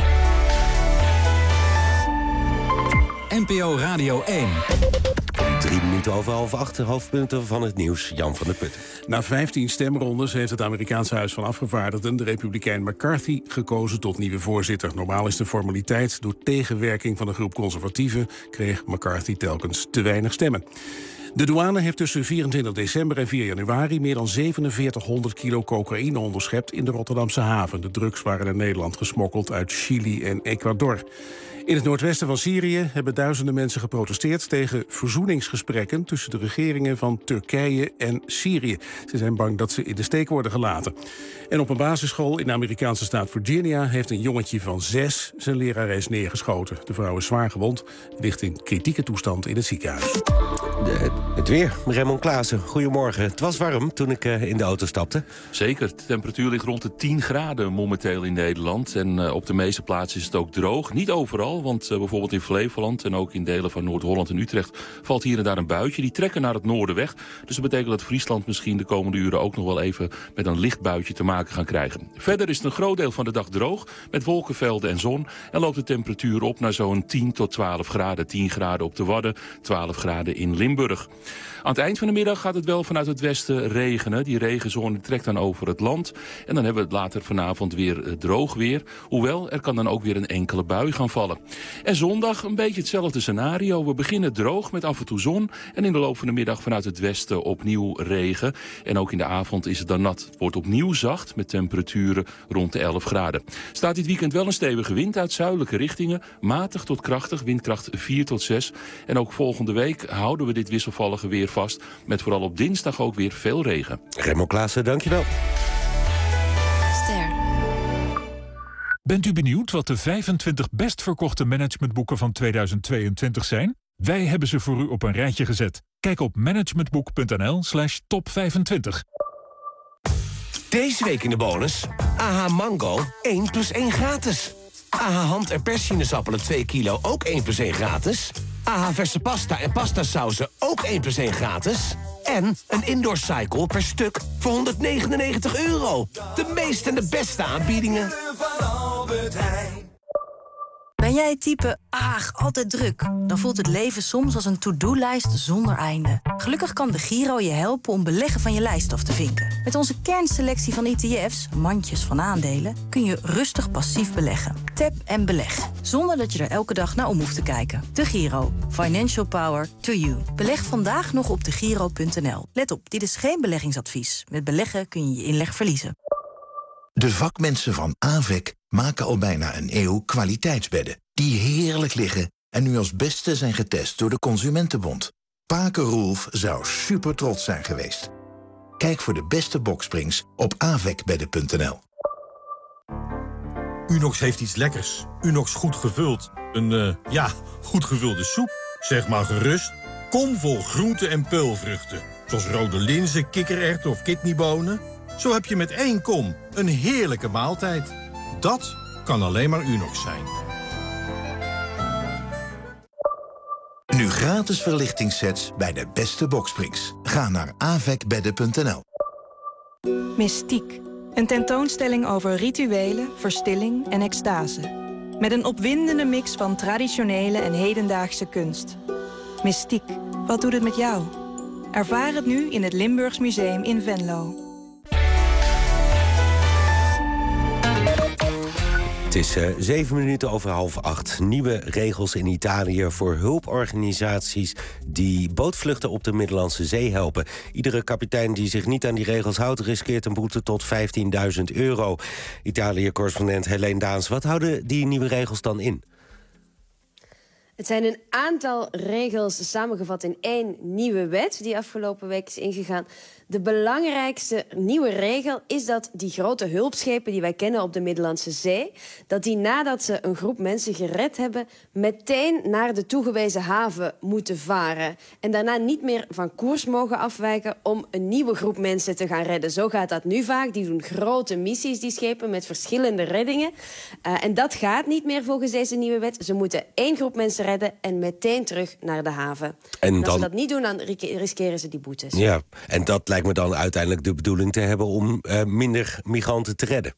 NPO Radio 1. 3 minuten over 7:30, hoofdpunten van het nieuws. Jan van der Putten. Na 15 stemrondes heeft het Amerikaanse Huis van Afgevaardigden de Republikein McCarthy gekozen tot nieuwe voorzitter. Normaal is de formaliteit. Door tegenwerking van een groep conservatieven kreeg McCarthy telkens te weinig stemmen. De douane heeft tussen 24 december en 4 januari... meer dan 4700 kilo cocaïne onderschept in de Rotterdamse haven. De drugs waren naar Nederland gesmokkeld uit Chili en Ecuador. In het noordwesten van Syrië hebben duizenden mensen geprotesteerd tegen verzoeningsgesprekken tussen de regeringen van Turkije en Syrië. Ze zijn bang dat ze in de steek worden gelaten. En op een basisschool in de Amerikaanse staat Virginia heeft een jongetje van 6 zijn lerares neergeschoten. De vrouw is zwaar gewond, ligt in kritieke toestand in het ziekenhuis. Het weer, Raymond Klaassen, goedemorgen. Het was warm toen ik in de auto stapte. Zeker, de temperatuur ligt rond de 10 graden momenteel in Nederland. En op de meeste plaatsen is het ook droog. Niet overal, want bijvoorbeeld in Flevoland en ook in delen van Noord-Holland en Utrecht valt hier en daar een buitje. Die trekken naar het noorden weg. Dus dat betekent dat Friesland misschien de komende uren ook nog wel even met een licht buitje te maken gaan krijgen. Verder is het een groot deel van de dag droog, met wolkenvelden en zon. En loopt de temperatuur op naar zo'n 10 tot 12 graden. 10 graden op de Wadden, 12 graden in Limburg. Aan het eind van de middag gaat het wel vanuit het westen regenen. Die regenzone trekt dan over het land. En dan hebben we het later vanavond weer droog weer. Hoewel, er kan dan ook weer een enkele bui gaan vallen. En zondag een beetje hetzelfde scenario. We beginnen droog met af en toe zon. En in de loop van de middag vanuit het westen opnieuw regen. En ook in de avond is het dan nat. Het wordt opnieuw zacht met temperaturen rond de 11 graden. Staat dit weekend wel een stevige wind uit zuidelijke richtingen. Matig tot krachtig, windkracht 4 tot 6. En ook volgende week houden we dit wisselvallige weer vast. Met vooral op dinsdag ook weer veel regen. Raymond Klaassen, dankjewel. Ster. Bent u benieuwd wat de 25 best verkochte managementboeken van 2022 zijn? Wij hebben ze voor u op een rijtje gezet. Kijk op managementboek.nl/top25. Deze week in de bonus. AH Mango 1 + 1 gratis. AH hand- en perssinezappelen 2 kilo ook 1 + 1 gratis. AH verse pasta en pastasauzen ook 1 + 1 gratis. En een indoor cycle per stuk voor €199. De meeste en de beste aanbiedingen. Ben jij het type, altijd druk? Dan voelt het leven soms als een to-do-lijst zonder einde. Gelukkig kan de Giro je helpen om beleggen van je lijst af te vinken. Met onze kernselectie van ETF's, mandjes van aandelen, kun je rustig passief beleggen. Tap en beleg, zonder dat je er elke dag naar om hoeft te kijken. De Giro. Financial power to you. Beleg vandaag nog op degiro.nl. Let op, dit is geen beleggingsadvies. Met beleggen kun je je inleg verliezen. De vakmensen van AVEK maken al bijna een eeuw kwaliteitsbedden. Die heerlijk liggen en nu als beste zijn getest door de Consumentenbond. Paken Roelf zou super trots zijn geweest. Kijk voor de beste boksprings op avekbedden.nl. Unox heeft iets lekkers. Unox goed gevuld. Een goed gevulde soep. Zeg maar gerust. Kom vol groenten en peulvruchten. Zoals rode linzen, kikkererwten of kidneybonen. Zo heb je met 1 kom een heerlijke maaltijd. Dat kan alleen maar Unox zijn. Nu gratis verlichtingssets bij de beste boksprings. Ga naar avekbedden.nl. Mystiek. Een tentoonstelling over rituelen, verstilling en extase. Met een opwindende mix van traditionele en hedendaagse kunst. Mystiek. Wat doet het met jou? Ervaar het nu in het Limburgs Museum in Venlo. Het is 7 minuten over 7:30. Nieuwe regels in Italië voor hulporganisaties die bootvluchten op de Middellandse Zee helpen. Iedere kapitein die zich niet aan die regels houdt riskeert een boete tot €15.000. Italië-correspondent Helene Daans, wat houden die nieuwe regels dan in? Het zijn een aantal regels samengevat in 1 nieuwe wet die afgelopen week is ingegaan. De belangrijkste nieuwe regel is dat die grote hulpschepen die wij kennen op de Middellandse Zee, dat die nadat ze een groep mensen gered hebben, meteen naar de toegewezen haven moeten varen. En daarna niet meer van koers mogen afwijken om een nieuwe groep mensen te gaan redden. Zo gaat dat nu vaak. Die doen grote missies, die schepen, met verschillende reddingen. En dat gaat niet meer volgens deze nieuwe wet. Ze moeten 1 groep mensen redden en meteen terug naar de haven. En als ze dat niet doen, dan riskeren ze die boetes. Ja, en dat lijkt me dan uiteindelijk de bedoeling te hebben om minder migranten te redden.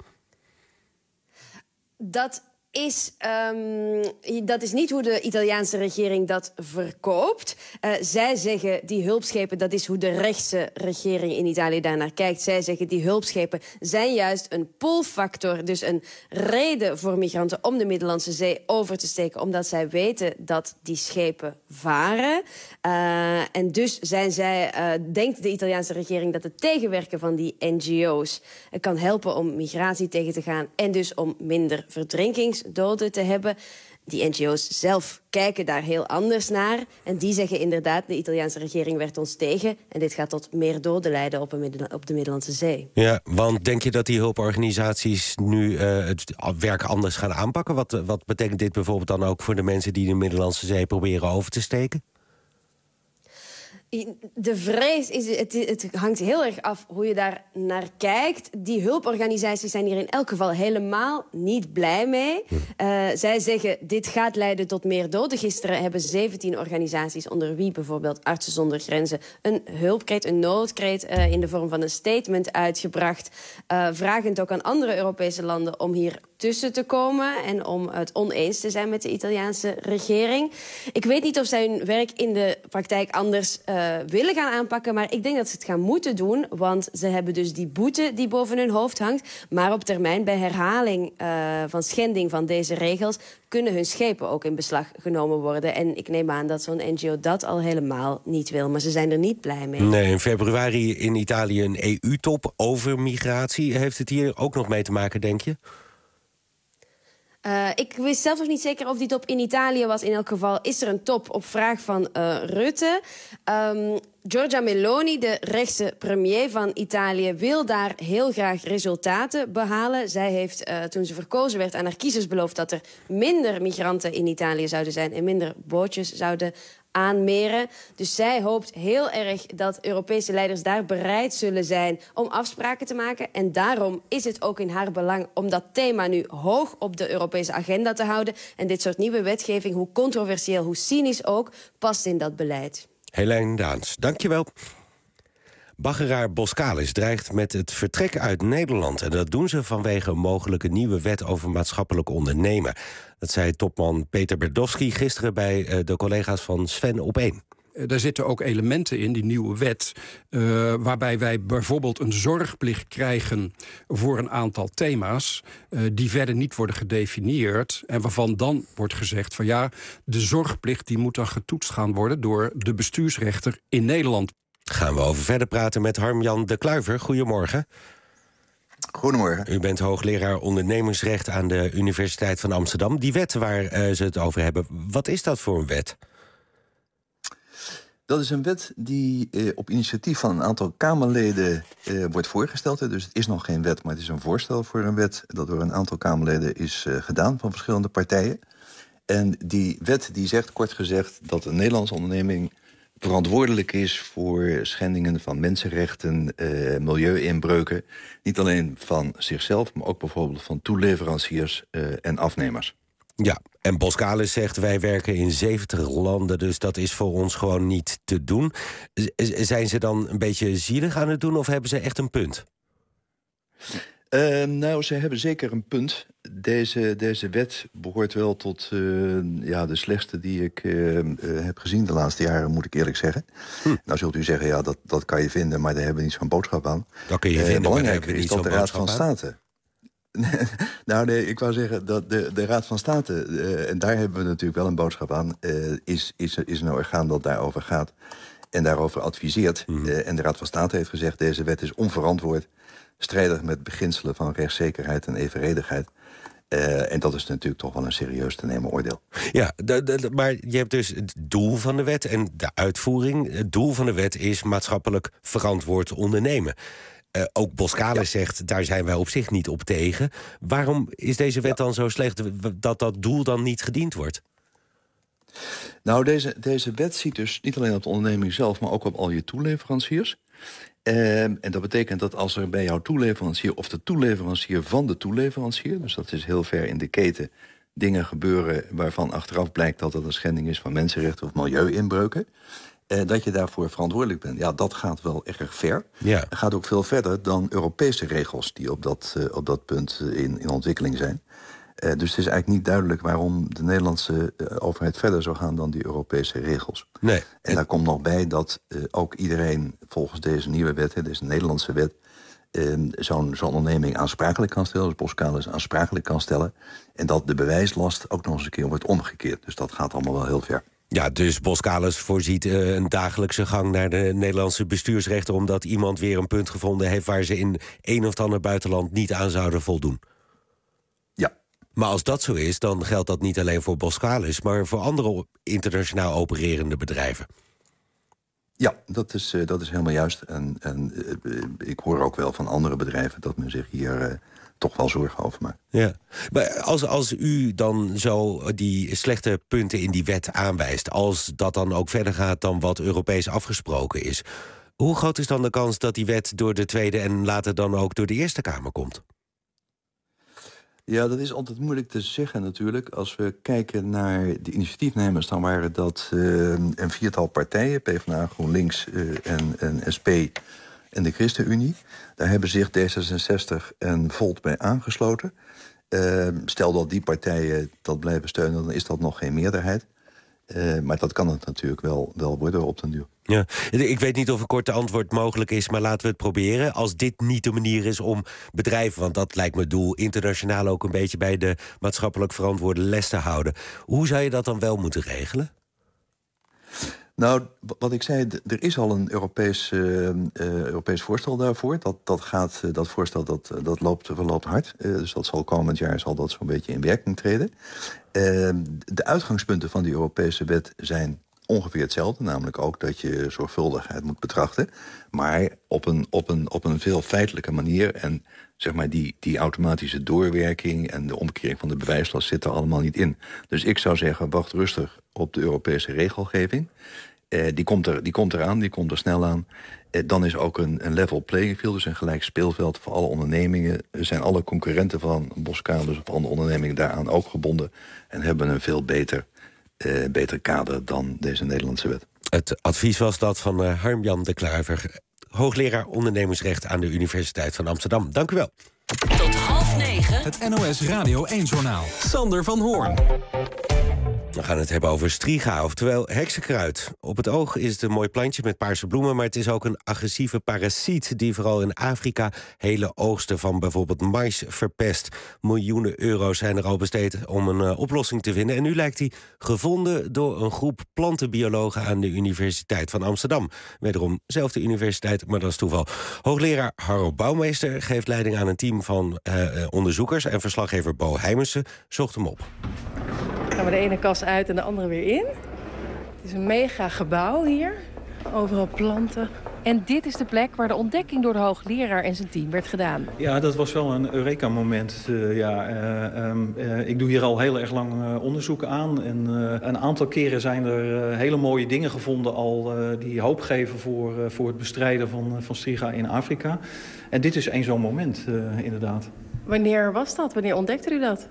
Dat is niet hoe de Italiaanse regering dat verkoopt. Zij zeggen die hulpschepen, dat is hoe de rechtse regering in Italië daarnaar kijkt. Zij zeggen die hulpschepen zijn juist een pull-factor, dus een reden voor migranten om de Middellandse Zee over te steken, omdat zij weten dat die schepen varen. En dus denkt de Italiaanse regering dat het tegenwerken van die NGO's kan helpen om migratie tegen te gaan en dus om minder verdrinkingsdoden te hebben. Die NGO's zelf kijken daar heel anders naar. En die zeggen inderdaad, de Italiaanse regering werkt ons tegen. En dit gaat tot meer doden leiden op de Middellandse Zee. Ja, want denk je dat die hulporganisaties nu het werk anders gaan aanpakken? Wat betekent dit bijvoorbeeld dan ook voor de mensen die de Middellandse Zee proberen over te steken? De vrees is, het hangt heel erg af hoe je daar naar kijkt. Die hulporganisaties zijn hier in elk geval helemaal niet blij mee. Zij zeggen, dit gaat leiden tot meer doden. Gisteren hebben 17 organisaties, onder wie bijvoorbeeld Artsen zonder Grenzen, een hulpkreet, een noodkreet in de vorm van een statement uitgebracht. Vragend ook aan andere Europese landen om hier tussen te komen en om het oneens te zijn met de Italiaanse regering. Ik weet niet of zij hun werk in de praktijk anders willen gaan aanpakken, maar ik denk dat ze het gaan moeten doen, want ze hebben dus die boete die boven hun hoofd hangt, maar op termijn bij herhaling van schending van deze regels kunnen hun schepen ook in beslag genomen worden. En ik neem aan dat zo'n NGO dat al helemaal niet wil, maar ze zijn er niet blij mee. Nee, in februari in Italië een EU-top over migratie. Heeft het hier ook nog mee te maken, denk je? Ik wist zelf nog niet zeker of die top in Italië was. In elk geval is er een top op vraag van Rutte. Giorgia Meloni, de rechtse premier van Italië, wil daar heel graag resultaten behalen. Zij heeft, toen ze verkozen werd, aan haar kiezers beloofd dat er minder migranten in Italië zouden zijn en minder bootjes zouden aanmeren. Dus zij hoopt heel erg dat Europese leiders daar bereid zullen zijn om afspraken te maken. En daarom is het ook in haar belang om dat thema nu hoog op de Europese agenda te houden. En dit soort nieuwe wetgeving, hoe controversieel, hoe cynisch ook, past in dat beleid. Helene Daans, dankjewel. Baggeraar Boskalis dreigt met het vertrek uit Nederland. En dat doen ze vanwege een mogelijke nieuwe wet over maatschappelijk ondernemen. Dat zei topman Peter Berdowski gisteren bij de collega's van Sven op 1. Daar zitten ook elementen in, die nieuwe wet, waarbij wij bijvoorbeeld een zorgplicht krijgen voor een aantal thema's die verder niet worden gedefinieerd en waarvan dan wordt gezegd van ja, de zorgplicht die moet dan getoetst gaan worden door de bestuursrechter in Nederland. Gaan we over verder praten met Harm-Jan de Kluiver. Goedemorgen. Goedemorgen. U bent hoogleraar ondernemingsrecht aan de Universiteit van Amsterdam. Die wet waar ze het over hebben, wat is dat voor een wet? Dat is een wet die op initiatief van een aantal Kamerleden wordt voorgesteld. Dus het is nog geen wet, maar het is een voorstel voor een wet dat door een aantal Kamerleden is gedaan van verschillende partijen. En die wet die zegt, kort gezegd, dat een Nederlandse onderneming verantwoordelijk is voor schendingen van mensenrechten, milieuinbreuken. Niet alleen van zichzelf, maar ook bijvoorbeeld van toeleveranciers en afnemers. Ja, en Boskalis zegt, wij werken in 70 landen, dus dat is voor ons gewoon niet te doen. Zijn ze dan een beetje zielig aan het doen of hebben ze echt een punt? Nou, ze hebben zeker een punt. Deze wet behoort wel tot de slechtste die ik heb gezien de laatste jaren, moet ik eerlijk zeggen. Nou zult u zeggen, ja, dat kan je vinden, maar daar hebben we niet zo'n boodschap aan. Dat kun je vinden, belangrijker is dat de Raad van State. Nou nee, ik wou zeggen dat de Raad van State, en daar hebben we natuurlijk wel een boodschap aan, is een orgaan dat daarover gaat en daarover adviseert. En de Raad van State heeft gezegd, deze wet is onverantwoord, strijdig met beginselen van rechtszekerheid en evenredigheid. En dat is natuurlijk toch wel een serieus te nemen oordeel. Ja, maar je hebt dus het doel van de wet en de uitvoering. Het doel van de wet is maatschappelijk verantwoord ondernemen. Ook Boskalis zegt, daar zijn wij op zich niet op tegen. Waarom is deze wet dan zo slecht dat dat doel dan niet gediend wordt? Nou, deze wet ziet dus niet alleen op de onderneming zelf, maar ook op al je toeleveranciers. En dat betekent dat als er bij jouw toeleverancier of de toeleverancier van de toeleverancier, dus dat is heel ver in de keten, dingen gebeuren waarvan achteraf blijkt dat het een schending is van mensenrechten of milieuinbreuken, dat je daarvoor verantwoordelijk bent. Ja, dat gaat wel erg ver. Ja. Het gaat ook veel verder dan Europese regels die op dat punt in ontwikkeling zijn. Dus het is eigenlijk niet duidelijk waarom de Nederlandse overheid verder zou gaan dan die Europese regels. Nee. En daar komt nog bij dat ook iedereen volgens deze nieuwe wet, deze Nederlandse wet, zo'n onderneming aansprakelijk kan stellen, dus Boskalis aansprakelijk kan stellen. En dat de bewijslast ook nog eens een keer wordt omgekeerd. Dus dat gaat allemaal wel heel ver. Ja, dus Boskalis voorziet een dagelijkse gang naar de Nederlandse bestuursrechter, omdat iemand weer een punt gevonden heeft waar ze in een of ander buitenland niet aan zouden voldoen. Ja. Maar als dat zo is, dan geldt dat niet alleen voor Boskalis, maar voor andere internationaal opererende bedrijven. Ja, dat is helemaal juist. En ik hoor ook wel van andere bedrijven dat men zich hier toch wel zorgen over maakt. Ja, maar als u dan zo die slechte punten in die wet aanwijst, als dat dan ook verder gaat dan wat Europees afgesproken is, hoe groot is dan de kans dat die wet door de Tweede en later dan ook door de Eerste Kamer komt? Ja, dat is altijd moeilijk te zeggen natuurlijk. Als we kijken naar de initiatiefnemers, dan waren dat een 4-tal partijen, PvdA, GroenLinks en SP en de ChristenUnie. Daar hebben zich D66 en Volt bij aangesloten. Stel dat die partijen dat blijven steunen, dan is dat nog geen meerderheid. Maar dat kan het natuurlijk wel worden op den duur. Ja, ik weet niet of een korte antwoord mogelijk is, maar laten we het proberen. Als dit niet de manier is om bedrijven, want dat lijkt me het doel, internationaal ook een beetje bij de maatschappelijk verantwoorde les te houden. Hoe zou je dat dan wel moeten regelen? Nou, wat ik zei, er is al een Europees voorstel daarvoor. Dat voorstel dat loopt hard. Dus dat zal komend jaar zo'n beetje in werking treden. De uitgangspunten van die Europese wet zijn ongeveer hetzelfde. Namelijk ook dat je zorgvuldigheid moet betrachten. Maar op een veel feitelijke manier. En zeg maar die automatische doorwerking en de omkering van de bewijslast zit er allemaal niet in. Dus ik zou zeggen, wacht rustig op de Europese regelgeving. Die komt eraan, die komt er snel aan. Dan is ook een level playing field, dus een gelijk speelveld voor alle ondernemingen. Zijn alle concurrenten van Boskalis of andere ondernemingen daaraan ook gebonden. En hebben een veel beter kader dan deze Nederlandse wet. Het advies was dat van Harm-Jan de Kluiver, hoogleraar ondernemingsrecht aan de Universiteit van Amsterdam. Dank u wel. Tot 8:30. Het NOS Radio 1-journaal. Sander van Hoorn. We gaan het hebben over striga, oftewel heksenkruid. Op het oog is het een mooi plantje met paarse bloemen, maar het is ook een agressieve parasiet die vooral in Afrika hele oogsten van bijvoorbeeld mais verpest. Miljoenen euro's zijn er al besteed om een oplossing te vinden. En nu lijkt die gevonden door een groep plantenbiologen aan de Universiteit van Amsterdam. Wederom zelfde universiteit, maar dat is toeval. Hoogleraar Harro Bouwmeester geeft leiding aan een team van onderzoekers en verslaggever Bo Heimensen zocht hem op. Gaan we de ene kast uit en de andere weer in. Het is een mega gebouw hier. Overal planten. En dit is de plek waar de ontdekking door de hoogleraar en zijn team werd gedaan. Ja, dat was wel een Eureka-moment. Ik doe hier al heel erg lang onderzoek aan. En een aantal keren zijn er hele mooie dingen gevonden al die hoop geven voor het bestrijden van striga in Afrika. En dit is één zo'n moment, inderdaad. Wanneer was dat? Wanneer ontdekte u dat?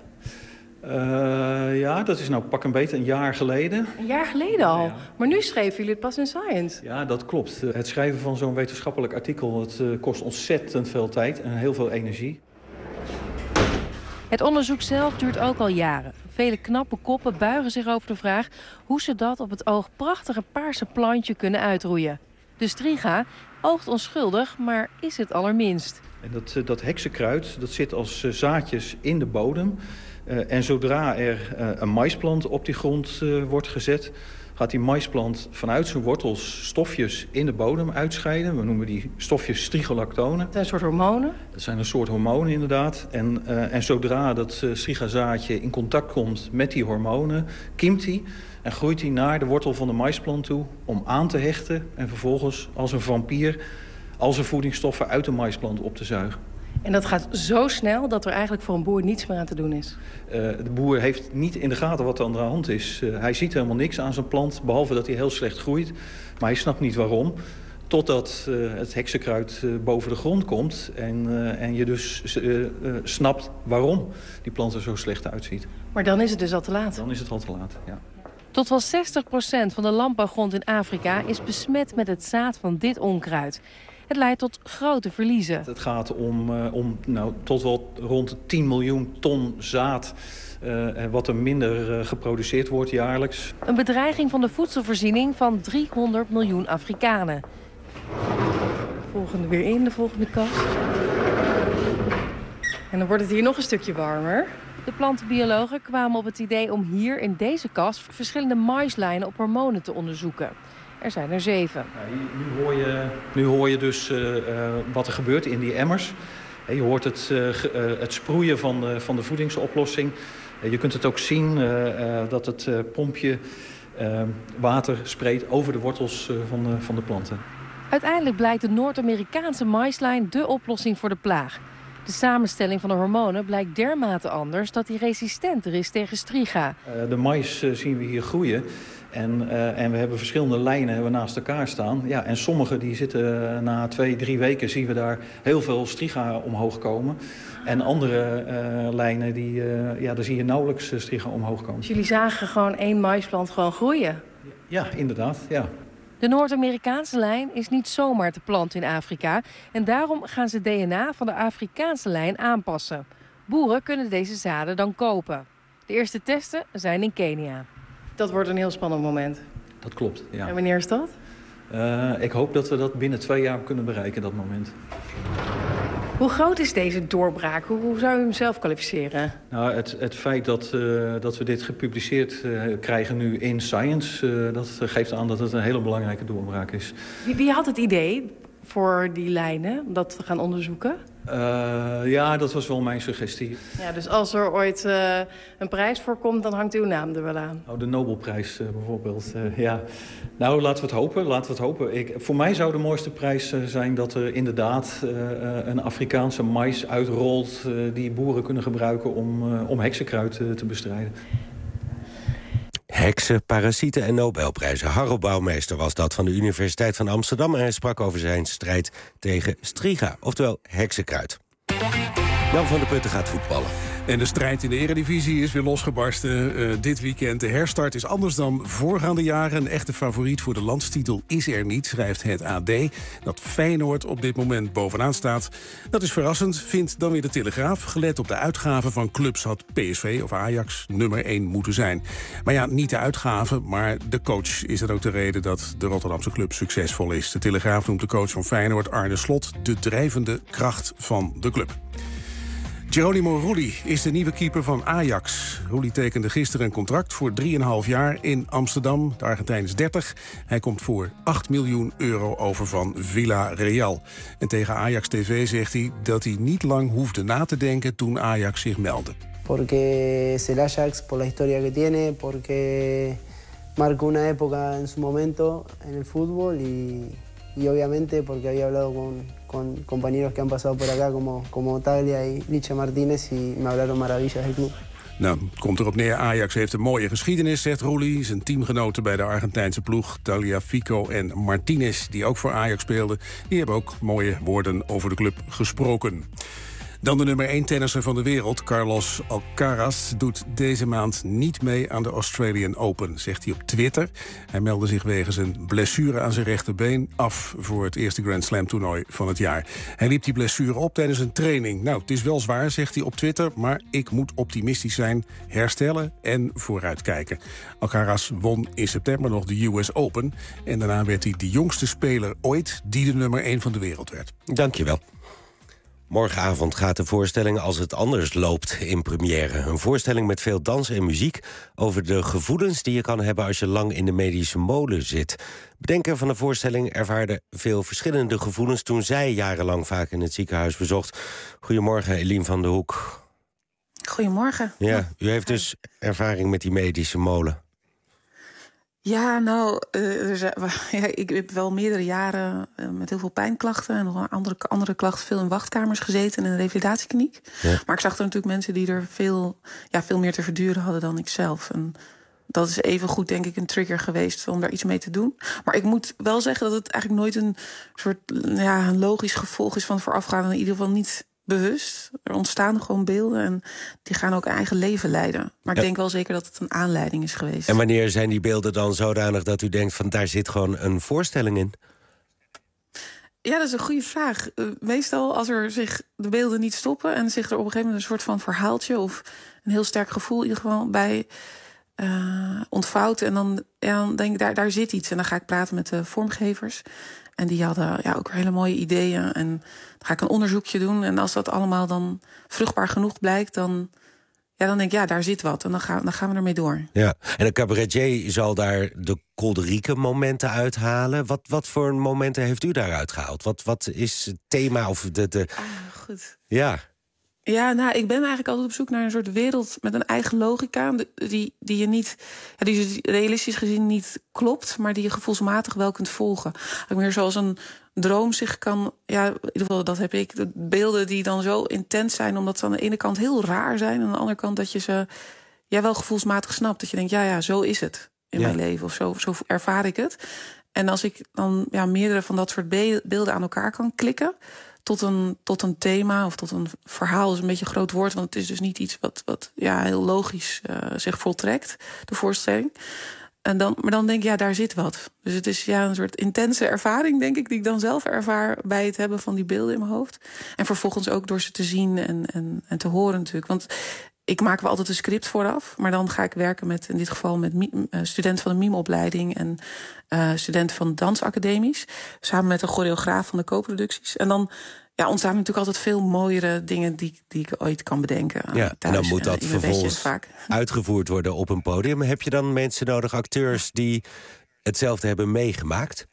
Dat is nou pak een beetje een jaar geleden. Een jaar geleden al? Ja. Maar nu schreven jullie het pas in Science. Ja, dat klopt. Het schrijven van zo'n wetenschappelijk artikel het kost ontzettend veel tijd en heel veel energie. Het onderzoek zelf duurt ook al jaren. Vele knappe koppen buigen zich over de vraag hoe ze dat op het oog prachtige paarse plantje kunnen uitroeien. De striga oogt onschuldig, maar is het allerminst. En dat heksenkruid dat zit als zaadjes in de bodem. En zodra er een maisplant op die grond wordt gezet, gaat die maisplant vanuit zijn wortels stofjes in de bodem uitscheiden. We noemen die stofjes strigolactonen. Dat zijn een soort hormonen? Dat zijn een soort hormonen inderdaad. En zodra dat strigazaadje in contact komt met die hormonen, kiemt die en groeit die naar de wortel van de maisplant toe om aan te hechten en vervolgens als een vampier al zijn voedingsstoffen uit de maisplant op te zuigen. En dat gaat zo snel dat er eigenlijk voor een boer niets meer aan te doen is? De boer heeft niet in de gaten wat er aan de hand is. Hij ziet helemaal niks aan zijn plant, behalve dat hij heel slecht groeit. Maar hij snapt niet waarom. Totdat het heksenkruid boven de grond komt en je dus snapt waarom die plant er zo slecht uitziet. Maar dan is het dus al te laat? Dan is het al te laat, ja. Tot wel 60% van de landbouwgrond in Afrika is besmet met het zaad van dit onkruid. Het leidt tot grote verliezen. Het gaat om tot wel rond 10 miljoen ton zaad wat er minder geproduceerd wordt jaarlijks. Een bedreiging van de voedselvoorziening van 300 miljoen Afrikanen. Volgende weer in, de volgende kast. En dan wordt het hier nog een stukje warmer. De plantenbiologen kwamen op het idee om hier in deze kast verschillende maislijnen op hormonen te onderzoeken. Er zijn er 7. Nu hoor je dus wat er gebeurt in die emmers. Je hoort het sproeien van de voedingsoplossing. Je kunt het ook zien dat het pompje water spreekt over de wortels van de planten. Uiteindelijk blijkt de Noord-Amerikaanse maislijn dé oplossing voor de plaag. De samenstelling van de hormonen blijkt dermate anders dat die resistenter is tegen striga. De mais zien we hier groeien. En we hebben verschillende lijnen naast elkaar staan. Ja, en sommige die zitten na 2-3 weken zien we daar heel veel striga omhoog komen. En andere lijnen, daar zie je nauwelijks striga omhoog komen. Dus jullie zagen gewoon 1 maisplant gewoon groeien? Ja, inderdaad, ja. De Noord-Amerikaanse lijn is niet zomaar te planten in Afrika. En daarom gaan ze DNA van de Afrikaanse lijn aanpassen. Boeren kunnen deze zaden dan kopen. De eerste testen zijn in Kenia. Dat wordt een heel spannend moment. Dat klopt, ja. En wanneer is dat? Ik hoop dat we dat binnen 2 jaar kunnen bereiken, dat moment. Hoe groot is deze doorbraak? Hoe zou u hem zelf kwalificeren? Nou, het feit dat we dit gepubliceerd krijgen nu in Science... dat geeft aan dat het een hele belangrijke doorbraak is. Wie had het idee voor die lijnen, om dat te gaan onderzoeken? Ja, dat was wel mijn suggestie. Ja, dus als er ooit een prijs voor komt, dan hangt uw naam er wel aan. Oh, de Nobelprijs bijvoorbeeld, ja. Nou, laten we het hopen. Voor mij zou de mooiste prijs zijn dat er inderdaad een Afrikaanse mais uitrolt... die boeren kunnen gebruiken om heksenkruid te bestrijden. Heksen, parasieten en Nobelprijzen. Harro Bouwmeester was dat van de Universiteit van Amsterdam... en hij sprak over zijn strijd tegen striga, oftewel heksenkruid. Jan van der Putten gaat voetballen. En de strijd in de Eredivisie is weer losgebarsten dit weekend. De herstart is anders dan voorgaande jaren. Een echte favoriet voor de landstitel is er niet, schrijft het AD. Dat Feyenoord op dit moment bovenaan staat. Dat is verrassend, vindt dan weer de Telegraaf. Gelet op de uitgaven van clubs had PSV of Ajax nummer 1 moeten zijn. Maar ja, niet de uitgaven, maar de coach is er ook de reden... dat de Rotterdamse club succesvol is. De Telegraaf noemt de coach van Feyenoord, Arne Slot... de drijvende kracht van de club. Geronimo Rulli is de nieuwe keeper van Ajax. Rulli tekende gisteren een contract voor 3,5 jaar in Amsterdam. De Argentijn is 30. Hij komt voor 8 miljoen euro over van Villarreal. En tegen Ajax TV zegt hij dat hij niet lang hoefde na te denken toen Ajax zich meldde. Porque es el Ajax, por la historia que tiene, porque marcó una época en su momento en el fútbol y obviamente porque había hablado con compañeros que han pasado por acá como Taglia y Licha Martínez y me hablaron maravillas del club. Nou, komt erop neer, Ajax heeft een mooie geschiedenis, zegt Rulli. Zijn teamgenoten bij de Argentijnse ploeg, Tagliafico en Martinez, die ook voor Ajax speelden, die hebben ook mooie woorden over de club gesproken. Dan de nummer 1 tennisser van de wereld, Carlos Alcaraz... doet deze maand niet mee aan de Australian Open, zegt hij op Twitter. Hij meldde zich wegens een blessure aan zijn rechterbeen af... voor het eerste Grand Slam toernooi van het jaar. Hij liep die blessure op tijdens een training. Nou, het is wel zwaar, zegt hij op Twitter... maar ik moet optimistisch zijn, herstellen en vooruitkijken. Alcaraz won in september nog de US Open... en daarna werd hij de jongste speler ooit die de nummer 1 van de wereld werd. Dank je wel. Morgenavond gaat de voorstelling Als het anders loopt in première. Een voorstelling met veel dans en muziek over de gevoelens die je kan hebben als je lang in de medische molen zit. Bedenker van de voorstelling ervaarde veel verschillende gevoelens toen zij jarenlang vaak in het ziekenhuis bezocht. Goedemorgen, Eline van der Hoek. Goedemorgen. Ja, u heeft dus ervaring met die medische molen. Ja, nou, ik heb wel meerdere jaren met heel veel pijnklachten... en nog andere klachten veel in wachtkamers gezeten... in een revalidatiekliniek. Ja. Maar ik zag er natuurlijk mensen die er veel meer te verduren hadden dan ik zelf. En dat is even goed, denk ik, een trigger geweest om daar iets mee te doen. Maar ik moet wel zeggen dat het eigenlijk nooit een soort een logisch gevolg is van het voorafgaande. In ieder geval niet bewust. Er ontstaan gewoon beelden en die gaan ook eigen leven leiden. Maar ik denk wel zeker dat het een aanleiding is geweest. En wanneer zijn die beelden dan zodanig dat u denkt van daar zit gewoon een voorstelling in? Ja, dat is een goede vraag. Meestal als er zich de beelden niet stoppen en zich er op een gegeven moment een soort van verhaaltje of een heel sterk gevoel in ieder geval bij ontvouwt. En dan denk ik, daar zit iets. En dan ga ik praten met de vormgevers. En die hadden ook hele mooie ideeën. En dan ga ik een onderzoekje doen. En als dat allemaal dan vruchtbaar genoeg blijkt, dan denk ik, daar zit wat. En dan gaan we ermee door. Ja, en een cabaretier zal daar de kolderieke momenten uithalen. Wat voor momenten heeft u daaruit gehaald? Wat is het thema of goed. Ja. Ja, nou, ik ben eigenlijk altijd op zoek naar een soort wereld met een eigen logica. Die je niet, die realistisch gezien niet klopt, maar die je gevoelsmatig wel kunt volgen. Meer zoals een droom zich kan. Ja, in ieder geval, dat heb ik. De beelden die dan zo intens zijn, omdat ze aan de ene kant heel raar zijn, en aan de andere kant dat je ze wel gevoelsmatig snapt. Dat je denkt, ja, zo is het in mijn leven. Of zo ervaar ik het. En als ik dan meerdere van dat soort beelden aan elkaar kan klikken tot een thema of tot een verhaal, is een beetje een groot woord, want het is dus niet iets wat heel logisch zich voltrekt, de voorstelling. Maar dan denk ik, daar zit wat. Dus het is een soort intense ervaring, denk ik, die ik dan zelf ervaar bij het hebben van die beelden in mijn hoofd. En vervolgens ook door ze te zien en te horen natuurlijk. Want ik maak wel altijd een script vooraf, maar dan ga ik werken met, in dit geval met studenten van de mimeopleiding en studenten van dansacademies, samen met een choreograaf van de co-producties. En dan ontstaan natuurlijk altijd veel mooiere dingen die ik ooit kan bedenken. Ja, thuis, en dan moet dat vervolgens uitgevoerd worden op een podium. Heb je dan mensen nodig, acteurs, die hetzelfde hebben meegemaakt?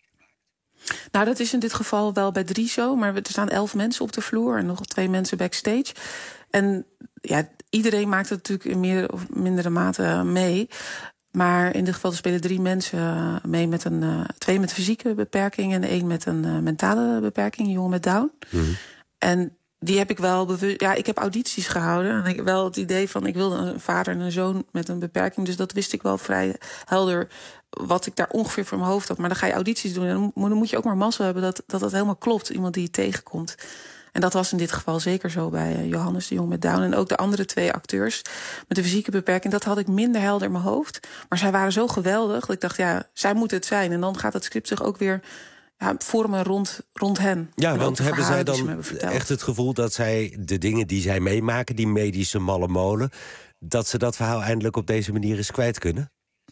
Nou, dat is in dit geval wel bij 3 zo, maar er staan 11 mensen op de vloer en nog 2 mensen backstage. En iedereen maakt het natuurlijk in meer of mindere mate mee. Maar in dit geval spelen 3 mensen mee met 2 met een fysieke beperking en 1 met een mentale beperking, een jongen met Down. Mm-hmm. En die heb ik wel bewust. Ja, ik heb audities gehouden en ik heb wel het idee van, ik wilde een vader en een zoon met een beperking, dus dat wist ik wel vrij helder wat ik daar ongeveer voor mijn hoofd had. Maar dan ga je audities doen en dan moet je ook maar mazzel hebben dat helemaal klopt, iemand die je tegenkomt. En dat was in dit geval zeker zo bij Johannes, de jongen met Down. En ook de andere 2 acteurs met de fysieke beperking, dat had ik minder helder in mijn hoofd. Maar zij waren zo geweldig dat ik dacht, zij moeten het zijn. En dan gaat het script zich ook weer vormen rond hen. Ja, want hebben zij dan echt het gevoel dat zij de dingen die zij meemaken, die medische malle molen, dat ze dat verhaal eindelijk op deze manier eens kwijt kunnen?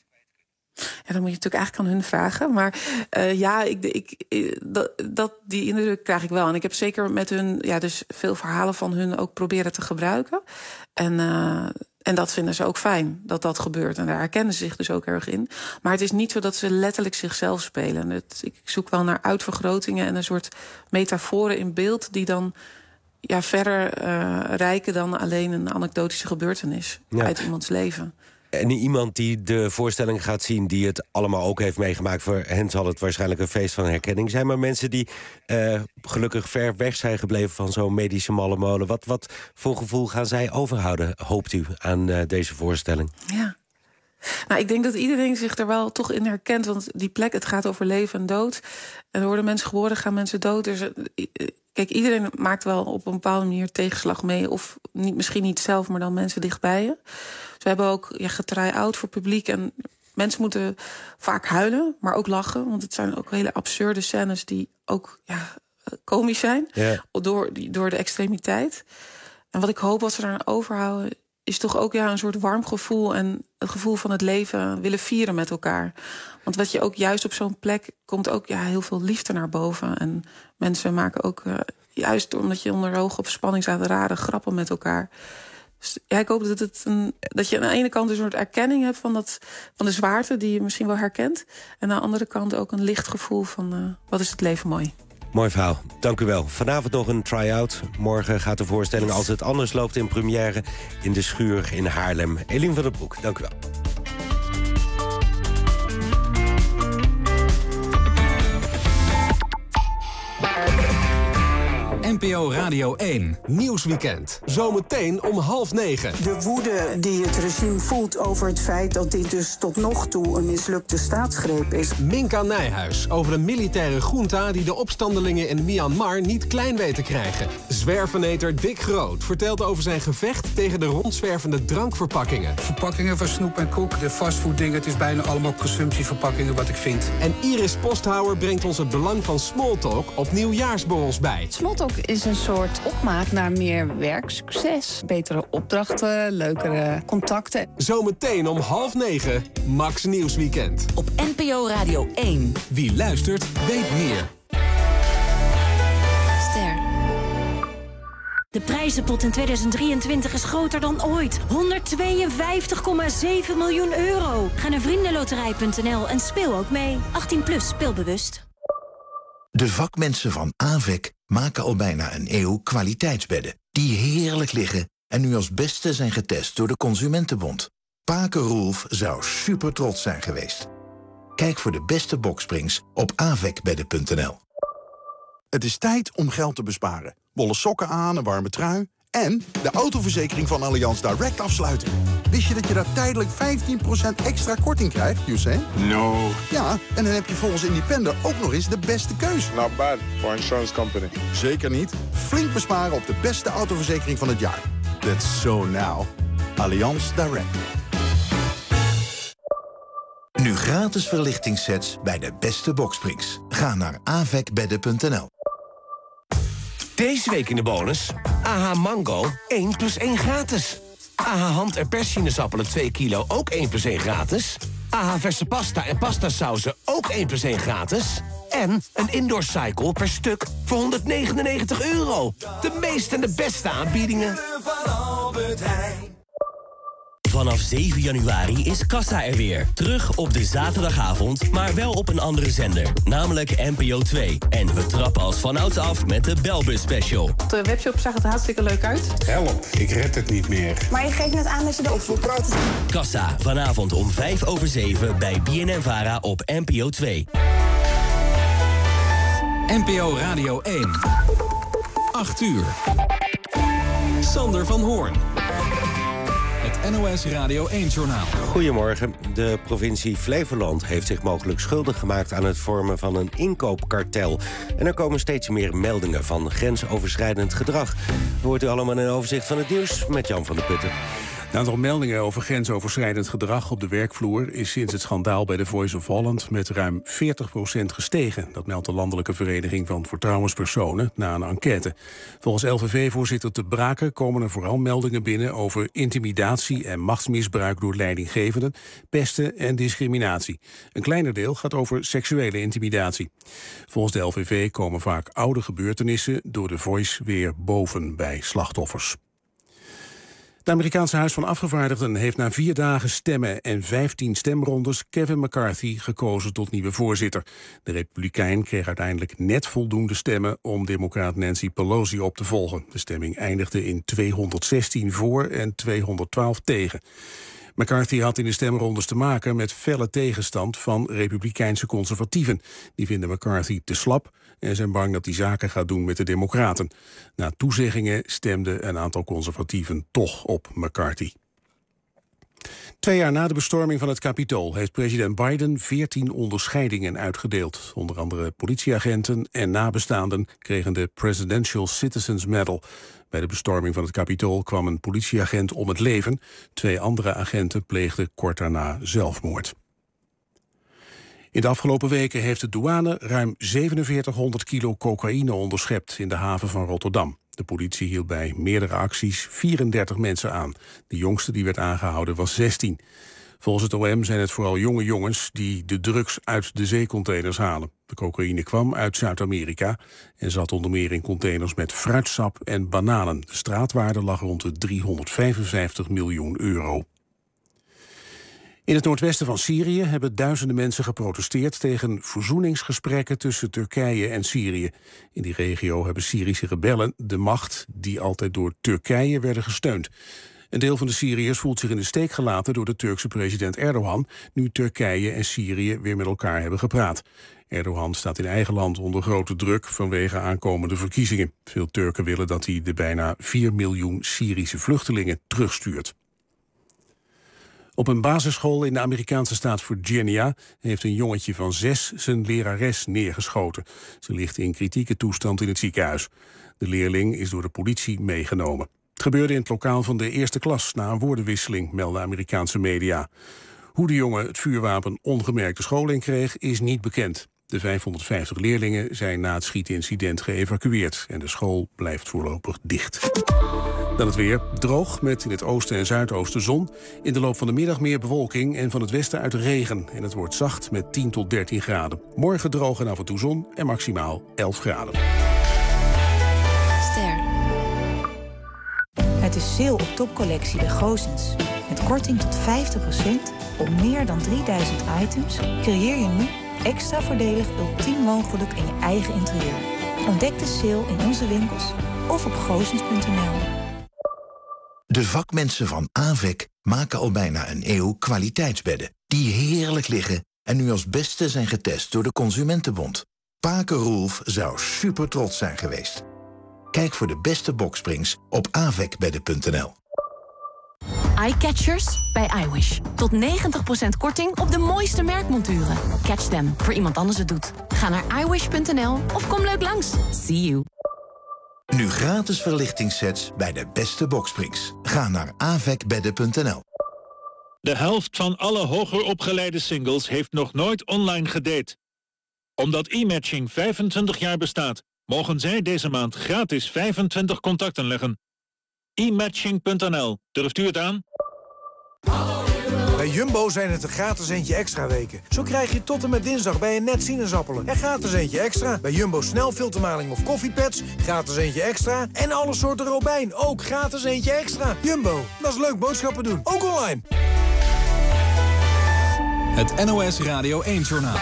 Ja, dan moet je natuurlijk eigenlijk aan hun vragen. Maar die indruk krijg ik wel. En ik heb zeker met hun dus veel verhalen van hun ook proberen te gebruiken. En dat vinden ze ook fijn, dat gebeurt. En daar herkennen ze zich dus ook erg in. Maar het is niet zo dat ze letterlijk zichzelf spelen. Ik zoek wel naar uitvergrotingen en een soort metaforen in beeld die dan verder reiken dan alleen een anekdotische gebeurtenis uit iemands leven. En iemand die de voorstelling gaat zien, die het allemaal ook heeft meegemaakt, voor hen zal het waarschijnlijk een feest van herkenning zijn. Maar mensen die gelukkig ver weg zijn gebleven van zo'n medische malle molen, wat voor gevoel gaan zij overhouden, hoopt u, aan deze voorstelling? Ja. Nou, ik denk dat iedereen zich er wel toch in herkent. Want die plek, het gaat over leven en dood. En er worden mensen geboren, gaan mensen dood. Dus kijk, iedereen maakt wel op een bepaalde manier tegenslag mee. Of misschien niet zelf, maar dan mensen dichtbij je. Dus we hebben ook getry-out voor publiek. En mensen moeten vaak huilen, maar ook lachen. Want het zijn ook hele absurde scènes die ook komisch zijn. Ja. Door de extremiteit. En wat ik hoop wat ze daar aan overhouden, is toch ook een soort warm gevoel en het gevoel van het leven willen vieren met elkaar. Want wat je ook juist op zo'n plek komt ook heel veel liefde naar boven. En mensen maken ook juist omdat je onder hoge op spanning staat rare grappen met elkaar. Dus ik hoop dat je aan de ene kant een soort erkenning hebt van de zwaarte die je misschien wel herkent. En aan de andere kant ook een licht gevoel van wat is het leven mooi. Mooi verhaal, dank u wel. Vanavond nog een try-out. Morgen gaat de voorstelling Als het anders loopt in première in de Schuur in Haarlem. Eline van der Broek, dank u wel. NPO Radio 1 Nieuwsweekend. Zometeen om 20:30. De woede die het regime voelt over het feit dat dit dus tot nog toe een mislukte staatsgreep is. Minka Nijhuis over een militaire junta die de opstandelingen in Myanmar niet klein weet te krijgen. Zwerveneter Dick Groot vertelt over zijn gevecht tegen de rondzwervende drankverpakkingen. Verpakkingen van snoep en koek, de fastfooddingen, het is bijna allemaal consumptieverpakkingen wat ik vind. En Iris Posthouwer brengt ons het belang van smalltalk op nieuwjaarsborrels bij. Smalltalk is een soort opmaat naar meer werksucces. Betere opdrachten, leukere contacten. Zometeen om 20:30, Max Nieuwsweekend. Op NPO Radio 1. Wie luistert, weet meer. Ster. De prijzenpot in 2023 is groter dan ooit. 152,7 miljoen euro. Ga naar vriendenloterij.nl en speel ook mee. 18+, speelbewust. De vakmensen van AVEK maken al bijna een eeuw kwaliteitsbedden die heerlijk liggen en nu als beste zijn getest door de Consumentenbond. Paken Roelf zou super trots zijn geweest. Kijk voor de beste boksprings op avecbedden.nl. Het is tijd om geld te besparen. Wollen sokken aan, een warme trui en de autoverzekering van Allianz Direct afsluiten. Wist je dat je daar tijdelijk 15% extra korting krijgt, Hussein? No. Ja, en dan heb je volgens Independer ook nog eens de beste keus. Not bad for insurance company. Zeker niet. Flink besparen op de beste autoverzekering van het jaar. That's so now. Allianz Direct. Nu gratis verlichtingssets bij de beste boksprings. Ga naar avecbedden.nl. Deze week in de bonus. AH Mango 1 + 1 gratis. AH hand- en perssinezappelen 2 kilo ook 1 + 1 gratis. AH verse pasta en pastasauzen ook 1 + 1 gratis. En een indoor cycle per stuk voor €199. De meeste en de beste aanbiedingen. Vanaf 7 januari is Kassa er weer. Terug op de zaterdagavond, maar wel op een andere zender. Namelijk NPO 2. En we trappen als vanouds af met de Belbus Special. Op de webshop zag het hartstikke leuk uit. Help, ik red het niet meer. Maar je geeft net aan dat je erop wil praten. Kassa, vanavond om 7:05 bij BNN-Vara op NPO 2. NPO Radio 1. 8 uur. Sander van Hoorn. Het NOS Radio 1-journaal. Goedemorgen. De provincie Flevoland heeft zich mogelijk schuldig gemaakt aan het vormen van een inkoopkartel. En er komen steeds meer meldingen van grensoverschrijdend gedrag. Hoort u allemaal in een overzicht van het nieuws met Jan van der Putten. Het aantal meldingen over grensoverschrijdend gedrag op de werkvloer is sinds het schandaal bij de Voice of Holland met ruim 40% gestegen. Dat meldt de Landelijke Vereniging van Vertrouwenspersonen na een enquête. Volgens LVV-voorzitter Te Braken komen er vooral meldingen binnen over intimidatie en machtsmisbruik door leidinggevenden, pesten en discriminatie. Een kleiner deel gaat over seksuele intimidatie. Volgens de LVV komen vaak oude gebeurtenissen door de Voice weer boven bij slachtoffers. Het Amerikaanse Huis van Afgevaardigden heeft na 4 dagen stemmen en 15 stemrondes Kevin McCarthy gekozen tot nieuwe voorzitter. De Republikein kreeg uiteindelijk net voldoende stemmen om democraat Nancy Pelosi op te volgen. De stemming eindigde in 216 voor en 212 tegen. McCarthy had in de stemrondes te maken met felle tegenstand van Republikeinse conservatieven. Die vinden McCarthy te slap en zijn bang dat hij zaken gaat doen met de Democraten. Na toezeggingen stemden een aantal conservatieven toch op McCarthy. 2 jaar na de bestorming van het Capitool heeft president Biden 14 onderscheidingen uitgedeeld. Onder andere politieagenten en nabestaanden kregen de Presidential Citizens Medal. Bij de bestorming van het Capitool kwam een politieagent om het leven. 2 andere agenten pleegden kort daarna zelfmoord. In de afgelopen weken heeft de douane ruim 4700 kilo cocaïne onderschept in de haven van Rotterdam. De politie hield bij meerdere acties 34 mensen aan. De jongste die werd aangehouden was 16. Volgens het OM zijn het vooral jonge jongens die de drugs uit de zeecontainers halen. De cocaïne kwam uit Zuid-Amerika en zat onder meer in containers met fruitsap en bananen. De straatwaarde lag rond de €355 miljoen. In het noordwesten van Syrië hebben duizenden mensen geprotesteerd tegen verzoeningsgesprekken tussen Turkije en Syrië. In die regio hebben Syrische rebellen de macht die altijd door Turkije werden gesteund. Een deel van de Syriërs voelt zich in de steek gelaten door de Turkse president Erdogan, nu Turkije en Syrië weer met elkaar hebben gepraat. Erdogan staat in eigen land onder grote druk vanwege aankomende verkiezingen. Veel Turken willen dat hij de bijna 4 miljoen Syrische vluchtelingen terugstuurt. Op een basisschool in de Amerikaanse staat Virginia heeft een jongetje van 6 zijn lerares neergeschoten. Ze ligt in kritieke toestand in het ziekenhuis. De leerling is door de politie meegenomen. Het gebeurde in het lokaal van de eerste klas na een woordenwisseling, melden Amerikaanse media. Hoe de jongen het vuurwapen ongemerkt de school in kreeg, is niet bekend. De 550 leerlingen zijn na het schietincident geëvacueerd en de school blijft voorlopig dicht. Dan het weer. Droog met in het oosten en zuidoosten zon. In de loop van de middag meer bewolking en van het westen uit regen. En het wordt zacht met 10 tot 13 graden. Morgen droog en af en toe zon en maximaal 11 graden. Ster. Het is sale op topcollectie bij Goossens. Met korting tot 50% op meer dan 3000 items creëer je nu extra voordelig ultiem woongeluk in je eigen interieur. Ontdek de sale in onze winkels of op goosens.nl. De vakmensen van AVEK maken al bijna een eeuw kwaliteitsbedden die heerlijk liggen en nu als beste zijn getest door de Consumentenbond. Paken Roelf zou super trots zijn geweest. Kijk voor de beste boksprings op avekbedden.nl. Eyecatchers bij iWish. Tot 90% korting op de mooiste merkmonturen. Catch them voor iemand anders het doet. Ga naar iWish.nl of kom leuk langs. See you. Nu gratis verlichtingssets bij de beste boksprings. Ga naar avekbedden.nl. De helft van alle hoger opgeleide singles heeft nog nooit online gedate. Omdat e-matching 25 jaar bestaat, mogen zij deze maand gratis 25 contacten leggen. e-matching.nl. Durft u het aan? Bij Jumbo zijn het een gratis eentje extra weken. Zo krijg je tot en met dinsdag bij een net sinaasappelen en gratis eentje extra. Bij Jumbo snelfiltermaling of koffiepads, gratis eentje extra. En alle soorten Robijn, ook gratis eentje extra. Jumbo, dat is leuk boodschappen doen, ook online. Het NOS Radio 1-journaal.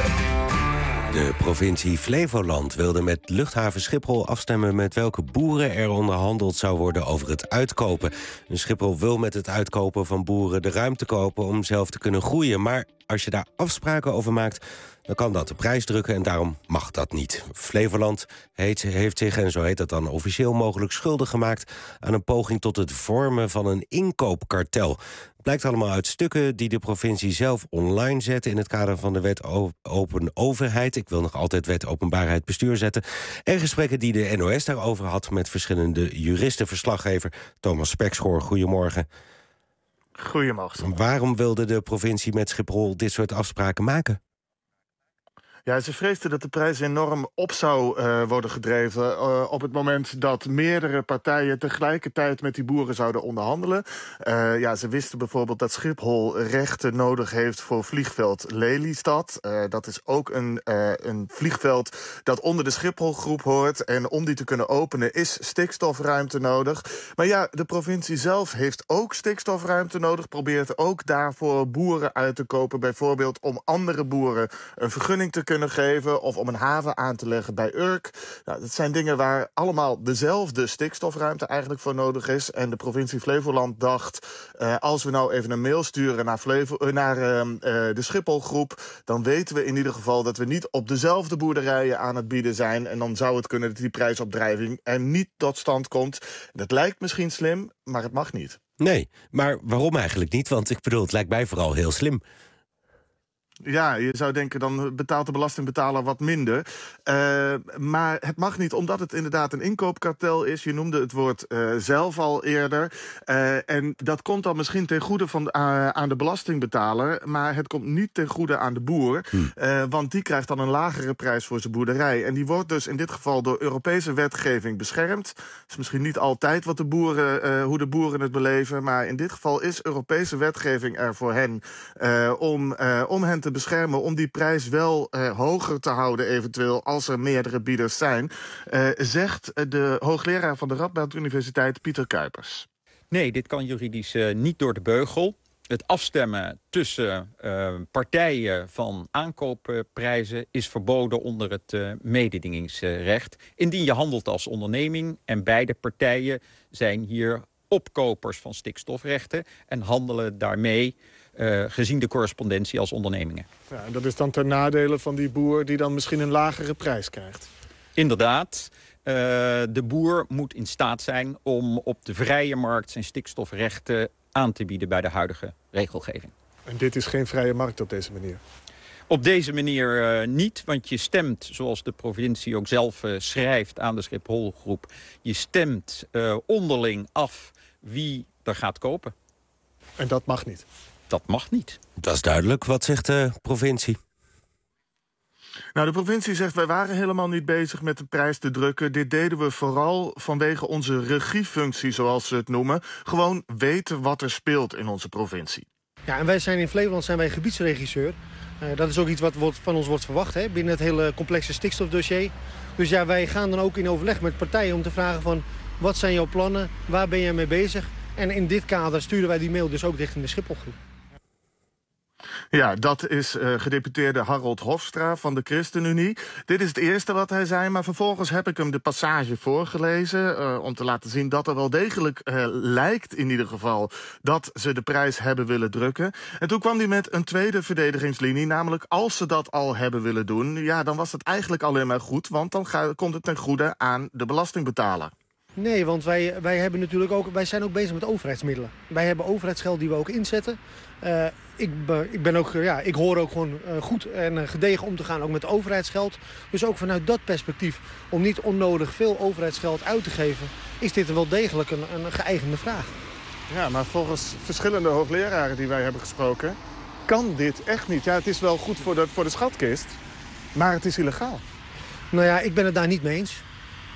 De provincie Flevoland wilde met luchthaven Schiphol afstemmen met welke boeren er onderhandeld zou worden over het uitkopen. Schiphol wil met het uitkopen van boeren de ruimte kopen om zelf te kunnen groeien. Maar als je daar afspraken over maakt, dan kan dat de prijs drukken en daarom mag dat niet. Flevoland heeft zich, en zo heet dat dan officieel mogelijk, schuldig gemaakt aan een poging tot het vormen van een inkoopkartel. Blijkt allemaal uit stukken die de provincie zelf online zette in het kader van de wet Open Overheid. Ik wil nog altijd wet Openbaarheid Bestuur zetten. En gesprekken die de NOS daarover had met verschillende juristen. Verslaggever Thomas Spekschoor, goedemorgen. Goedemorgen. Waarom wilde de provincie met Schiphol dit soort afspraken maken? Ja, ze vreesden dat de prijs enorm op zou worden gedreven op het moment dat meerdere partijen tegelijkertijd met die boeren zouden onderhandelen. Ze wisten bijvoorbeeld dat Schiphol rechten nodig heeft voor vliegveld Lelystad. Dat is ook een vliegveld dat onder de Schipholgroep hoort. En om die te kunnen openen is stikstofruimte nodig. Maar ja, de provincie zelf heeft ook stikstofruimte nodig. Probeert ook daarvoor boeren uit te kopen. Bijvoorbeeld om andere boeren een vergunning te kunnen geven of om een haven aan te leggen bij Urk. Nou, dat zijn dingen waar allemaal dezelfde stikstofruimte eigenlijk voor nodig is. En de provincie Flevoland dacht, als we nou even een mail sturen naar de Schipholgroep, dan weten we in ieder geval dat we niet op dezelfde boerderijen aan het bieden zijn. En dan zou het kunnen dat die prijsopdrijving er niet tot stand komt. Dat lijkt misschien slim, maar het mag niet. Nee, maar waarom eigenlijk niet? Want ik bedoel, het lijkt mij vooral heel slim. Ja, je zou denken, dan betaalt de belastingbetaler wat minder. Maar het mag niet, omdat het inderdaad een inkoopkartel is. Je noemde het woord zelf al eerder. En dat komt dan misschien ten goede aan de belastingbetaler. Maar het komt niet ten goede aan de boer. Want die krijgt dan een lagere prijs voor zijn boerderij. En die wordt dus in dit geval door Europese wetgeving beschermd. Dat is misschien niet altijd wat hoe de boeren het beleven. Maar in dit geval is Europese wetgeving er voor hen om hen te beschermen, om die prijs wel hoger te houden eventueel als er meerdere bieders zijn, zegt de hoogleraar van de Radboud Universiteit Pieter Kuipers. Nee, dit kan juridisch niet door de beugel. Het afstemmen tussen partijen van aankoopprijzen is verboden onder het mededingingsrecht. Indien je handelt als onderneming en beide partijen zijn hier opkopers van stikstofrechten en handelen daarmee gezien de correspondentie als ondernemingen. Ja, en dat is dan ten nadele van die boer die dan misschien een lagere prijs krijgt. Inderdaad. De boer moet in staat zijn om op de vrije markt zijn stikstofrechten aan te bieden bij de huidige regelgeving. En dit is geen vrije markt op deze manier? Op deze manier niet, want je stemt, zoals de provincie ook zelf schrijft aan de Schipholgroep, je stemt onderling af wie er gaat kopen. En dat mag niet? Dat mag niet. Dat is duidelijk. Wat zegt de provincie? Nou, de provincie zegt, wij waren helemaal niet bezig met de prijs te drukken. Dit deden we vooral vanwege onze regiefunctie, zoals ze het noemen. Gewoon weten wat er speelt in onze provincie. Ja, en wij zijn in Flevoland gebiedsregisseur. Dat is ook iets wat van ons wordt verwacht, hè, binnen het hele complexe stikstofdossier. Dus ja, wij gaan dan ook in overleg met partijen om te vragen van, wat zijn jouw plannen? Waar ben jij mee bezig? En in dit kader sturen wij die mail dus ook richting de Schipholgroep. Ja, dat is gedeputeerde Harold Hofstra van de ChristenUnie. Dit is het eerste wat hij zei, maar vervolgens heb ik hem de passage voorgelezen om te laten zien dat er wel degelijk lijkt in ieder geval dat ze de prijs hebben willen drukken. En toen kwam hij met een tweede verdedigingslinie, namelijk als ze dat al hebben willen doen, ja, dan was het eigenlijk alleen maar goed, want dan komt het ten goede aan de belastingbetaler. Nee, want wij hebben natuurlijk ook, wij zijn ook bezig met overheidsmiddelen. Wij hebben overheidsgeld die we ook inzetten. Ik hoor ook gewoon goed en gedegen om te gaan ook met overheidsgeld. Dus ook vanuit dat perspectief, om niet onnodig veel overheidsgeld uit te geven, is dit wel degelijk een geëigende vraag. Ja, maar volgens verschillende hoogleraren die wij hebben gesproken, kan dit echt niet. Ja, het is wel goed voor de schatkist, maar het is illegaal. Nou ja, ik ben het daar niet mee eens.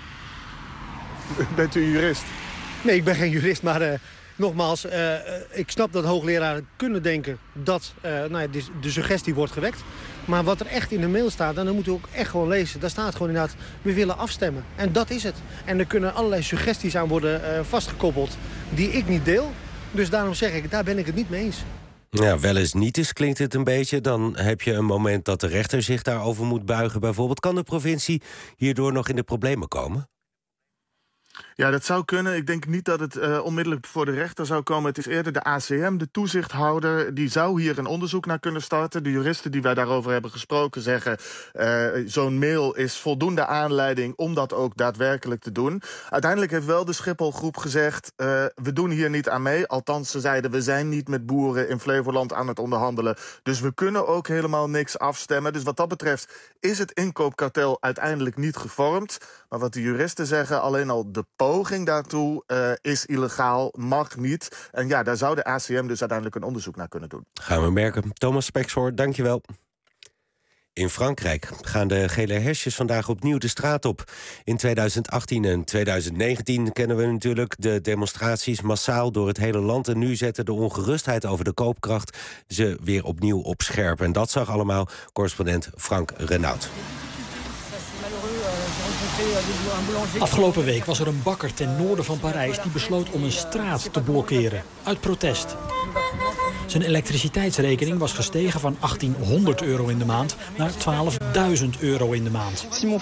Bent u jurist? Nee, ik ben geen jurist, maar nogmaals, ik snap dat hoogleraren kunnen denken dat de suggestie wordt gewekt. Maar wat er echt in de mail staat, en dan moeten we ook echt gewoon lezen, daar staat gewoon inderdaad, we willen afstemmen. En dat is het. En er kunnen allerlei suggesties aan worden vastgekoppeld die ik niet deel. Dus daarom zeg ik, daar ben ik het niet mee eens. Ja, wel eens niet eens klinkt het een beetje. Dan heb je een moment dat de rechter zich daarover moet buigen bijvoorbeeld. Kan de provincie hierdoor nog in de problemen komen? Ja, dat zou kunnen. Ik denk niet dat het onmiddellijk voor de rechter zou komen. Het is eerder de ACM, de toezichthouder. Die zou hier een onderzoek naar kunnen starten. De juristen die wij daarover hebben gesproken zeggen, zo'n mail is voldoende aanleiding om dat ook daadwerkelijk te doen. Uiteindelijk heeft wel de Schiphol-groep gezegd, we doen hier niet aan mee. Althans, ze zeiden, we zijn niet met boeren in Flevoland aan het onderhandelen. Dus we kunnen ook helemaal niks afstemmen. Dus wat dat betreft is het inkoopkartel uiteindelijk niet gevormd. Maar wat de juristen zeggen, alleen al de poging daartoe is illegaal, mag niet. En ja, daar zou de ACM dus uiteindelijk een onderzoek naar kunnen doen. Gaan we merken. Thomas Spekshoor, dankjewel. In Frankrijk gaan de gele hesjes vandaag opnieuw de straat op. In 2018 en 2019 kennen we natuurlijk de demonstraties massaal door het hele land. En nu zetten de ongerustheid over de koopkracht ze weer opnieuw op scherp. En dat zag allemaal correspondent Frank Renaud. Afgelopen week was er een bakker ten noorden van Parijs die besloot om een straat te blokkeren, uit protest. Zijn elektriciteitsrekening was gestegen van €1800 in de maand naar €12.000 in de maand.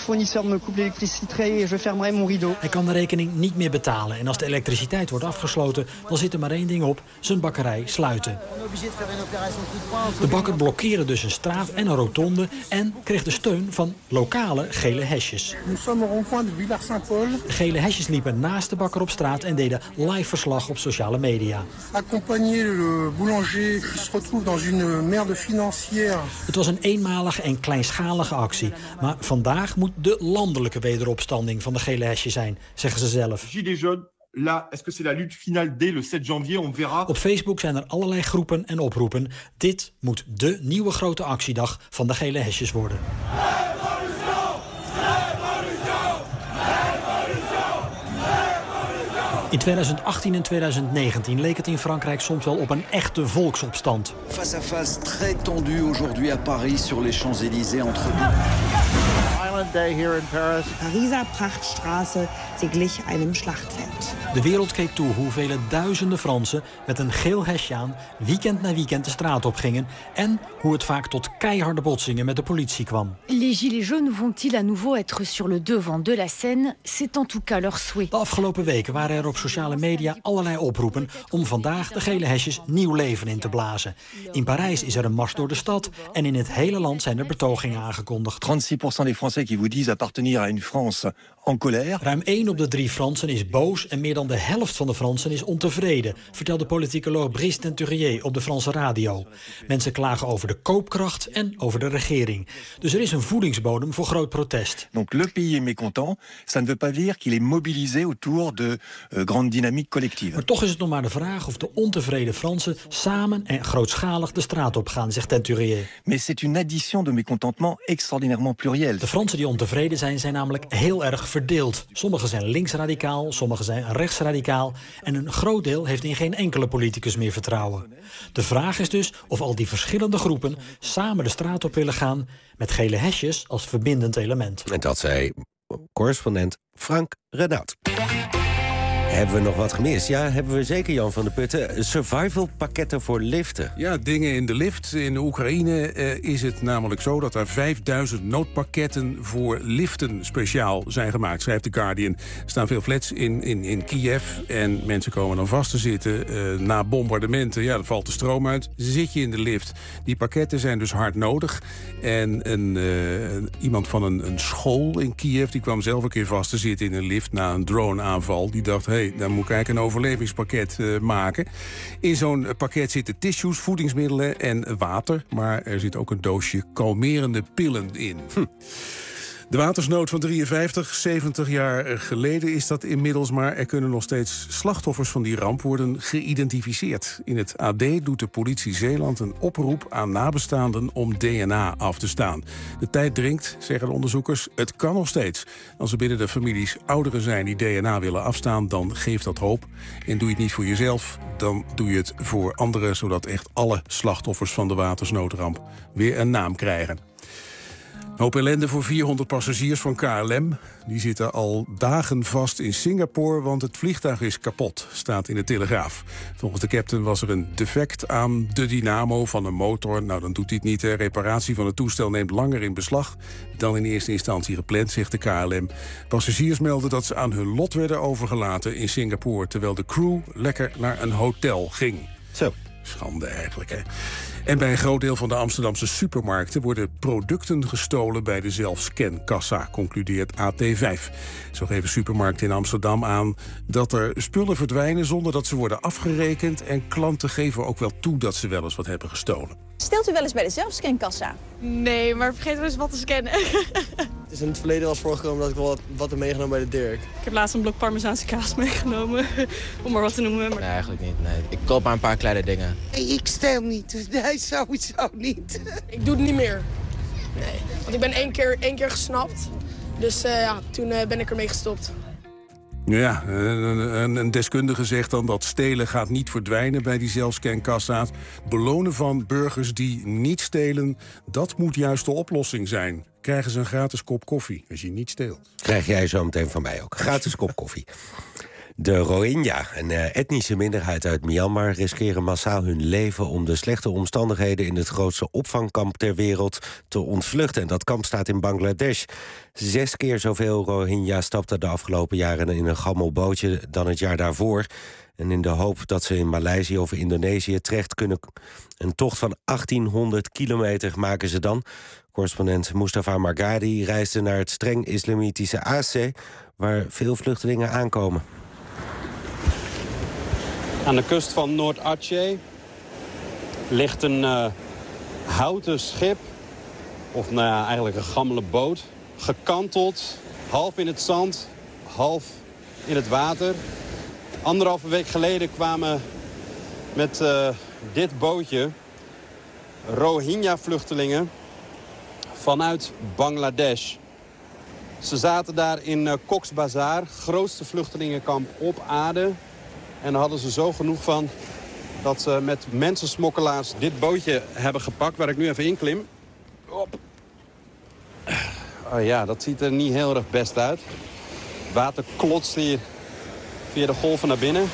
Hij kan de rekening niet meer betalen en als de elektriciteit wordt afgesloten, dan zit er maar één ding op: zijn bakkerij sluiten. De bakker blokkeerde dus een straat en een rotonde en kreeg de steun van lokale gele hesjes. De gele hesjes liepen naast de bakker op straat en deden live verslag op sociale media. Het was een eenmalige en kleinschalige actie. Maar vandaag moet de landelijke wederopstanding van de gele hesjes zijn, zeggen ze zelf. Op Facebook zijn er allerlei groepen en oproepen. Dit moet de nieuwe grote actiedag van de gele hesjes worden. In 2018 en 2019 leek het in Frankrijk soms wel op een echte volksopstand. Face à face très tendu aujourd'hui à Paris sur les Champs-Élysées entre Island Day here in Paris. Pariser Prachtstraße, sie glich einem Schlachtfeld. De wereld keek toe hoe vele duizenden Fransen met een geel hesje aan weekend na weekend de straat op gingen en hoe het vaak tot keiharde botsingen met de politie kwam. Les gilets jaunes vont-ils à nouveau être sur le devant de la scène? C'est en tout cas leur souhait. De afgelopen weken waren er op sociale media allerlei oproepen om vandaag de gele hesjes nieuw leven in te blazen. In Parijs is er een mars door de stad en in het hele land zijn er betogingen aangekondigd. 36% des Français qui vous disent appartenir à une France en colère. Ruim 1 op de 3 Fransen is boos en meer dan de helft van de Fransen is ontevreden, vertelde politicoloog Brice Tenturier op de Franse radio. Mensen klagen over de koopkracht en over de regering. Dus er is een voedingsbodem voor groot protest. Donc le pays est mécontent, ça ne veut pas dire qu'il est mobilisé autour de grande dynamique collective. Maar toch is het nog maar de vraag of de ontevreden Fransen samen en grootschalig de straat op gaan, zegt Tenturier. Mais c'est une addition de mécontentement extraordinairement pluriel. De Fransen die ontevreden zijn namelijk heel erg verdeeld. Sommigen zijn linksradicaal, sommigen zijn rechtsradicaal en een groot deel heeft in geen enkele politicus meer vertrouwen. De vraag is dus of al die verschillende groepen samen de straat op willen gaan met gele hesjes als verbindend element. En dat zei correspondent Frank Renaud. Hebben we nog wat gemist? Ja, hebben we zeker, Jan van der Putten. Survival pakketten voor liften. Ja, dingen in de lift. In Oekraïne is het namelijk zo dat er 5000 noodpakketten voor liften speciaal zijn gemaakt, schrijft The Guardian. Er staan veel flats in Kiev en mensen komen dan vast te zitten na bombardementen. Ja, dan valt de stroom uit. Zit je in de lift. Die pakketten zijn dus hard nodig. En iemand van een school in Kiev, die kwam zelf een keer vast te zitten in een lift na een droneaanval. Die dacht, hé, dan moet ik eigenlijk een overlevingspakket maken. In zo'n pakket zitten tissues, voedingsmiddelen en water. Maar er zit ook een doosje kalmerende pillen in. De watersnood van 70 jaar geleden is dat inmiddels, maar er kunnen nog steeds slachtoffers van die ramp worden geïdentificeerd. In het AD doet de politie Zeeland een oproep aan nabestaanden om DNA af te staan. De tijd dringt, zeggen de onderzoekers. Het kan nog steeds. Als er binnen de families ouderen zijn die DNA willen afstaan, dan geeft dat hoop. En doe je het niet voor jezelf, dan doe je het voor anderen, zodat echt alle slachtoffers van de watersnoodramp weer een naam krijgen. Een hoop ellende voor 400 passagiers van KLM. Die zitten al dagen vast in Singapore, want het vliegtuig is kapot, staat in de Telegraaf. Volgens de captain was er een defect aan de dynamo van een motor. Nou, dan doet hij het niet. De reparatie van het toestel neemt langer in beslag dan in eerste instantie gepland, zegt de KLM. Passagiers melden dat ze aan hun lot werden overgelaten in Singapore, terwijl de crew lekker naar een hotel ging. Zo. Schande eigenlijk, hè. En bij een groot deel van de Amsterdamse supermarkten worden producten gestolen bij de zelfscankassa, concludeert AT5. Zo geven supermarkten in Amsterdam aan dat er spullen verdwijnen zonder dat ze worden afgerekend. En klanten geven ook wel toe dat ze wel eens wat hebben gestolen. Steelt u wel eens bij de zelfscankassa? Nee, maar vergeet wel eens wat te scannen. Het is in het verleden wel eens voorgekomen dat ik wel wat heb meegenomen bij de Dirk. Ik heb laatst een blok Parmezaanse kaas meegenomen, om maar wat te noemen. Maar... Nee, eigenlijk niet. Nee. Ik koop maar een paar kleine dingen. Nee, ik steel niet. Nee, sowieso niet. Ik doe het niet meer. Nee, want ik ben één keer gesnapt. Dus toen ben ik ermee gestopt. Ja, een deskundige zegt dan dat stelen gaat niet verdwijnen bij die zelfscankassa's. Belonen van burgers die niet stelen, dat moet juist de oplossing zijn. Krijgen ze een gratis kop koffie als je niet steelt. Krijg jij zo meteen van mij ook. Gratis kop koffie. De Rohingya, een etnische minderheid uit Myanmar, riskeren massaal hun leven om de slechte omstandigheden in het grootste opvangkamp ter wereld te ontvluchten. En dat kamp staat in Bangladesh. 6 keer zoveel Rohingya stapten de afgelopen jaren in een gammel bootje dan het jaar daarvoor. En in de hoop dat ze in Maleisië of Indonesië terecht kunnen. Een tocht van 1800 kilometer maken ze dan. Correspondent Mustafa Margadi reisde naar het streng islamitische Aceh, waar veel vluchtelingen aankomen. Aan de kust van Noord-Aceh ligt een houten schip, of nou ja, eigenlijk een gammele boot, gekanteld, half in het zand, half in het water. 1,5 week geleden kwamen met dit bootje Rohingya-vluchtelingen vanuit Bangladesh. Ze zaten daar in Cox's Bazar, grootste vluchtelingenkamp op aarde. En daar hadden ze zo genoeg van dat ze met mensensmokkelaars dit bootje hebben gepakt, waar ik nu even in klim. Hop. Oh ja, dat ziet er niet heel erg best uit. Het water klotst hier via de golven naar binnen.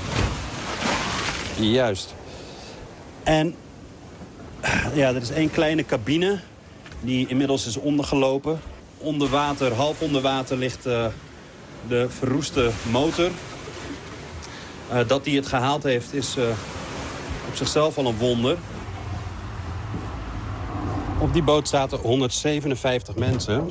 Juist. En ja, er is 1 kleine cabine die inmiddels is ondergelopen. Onder water, half onder water ligt de verroeste motor. Dat hij het gehaald heeft is op zichzelf al een wonder. Op die boot zaten 157 mensen.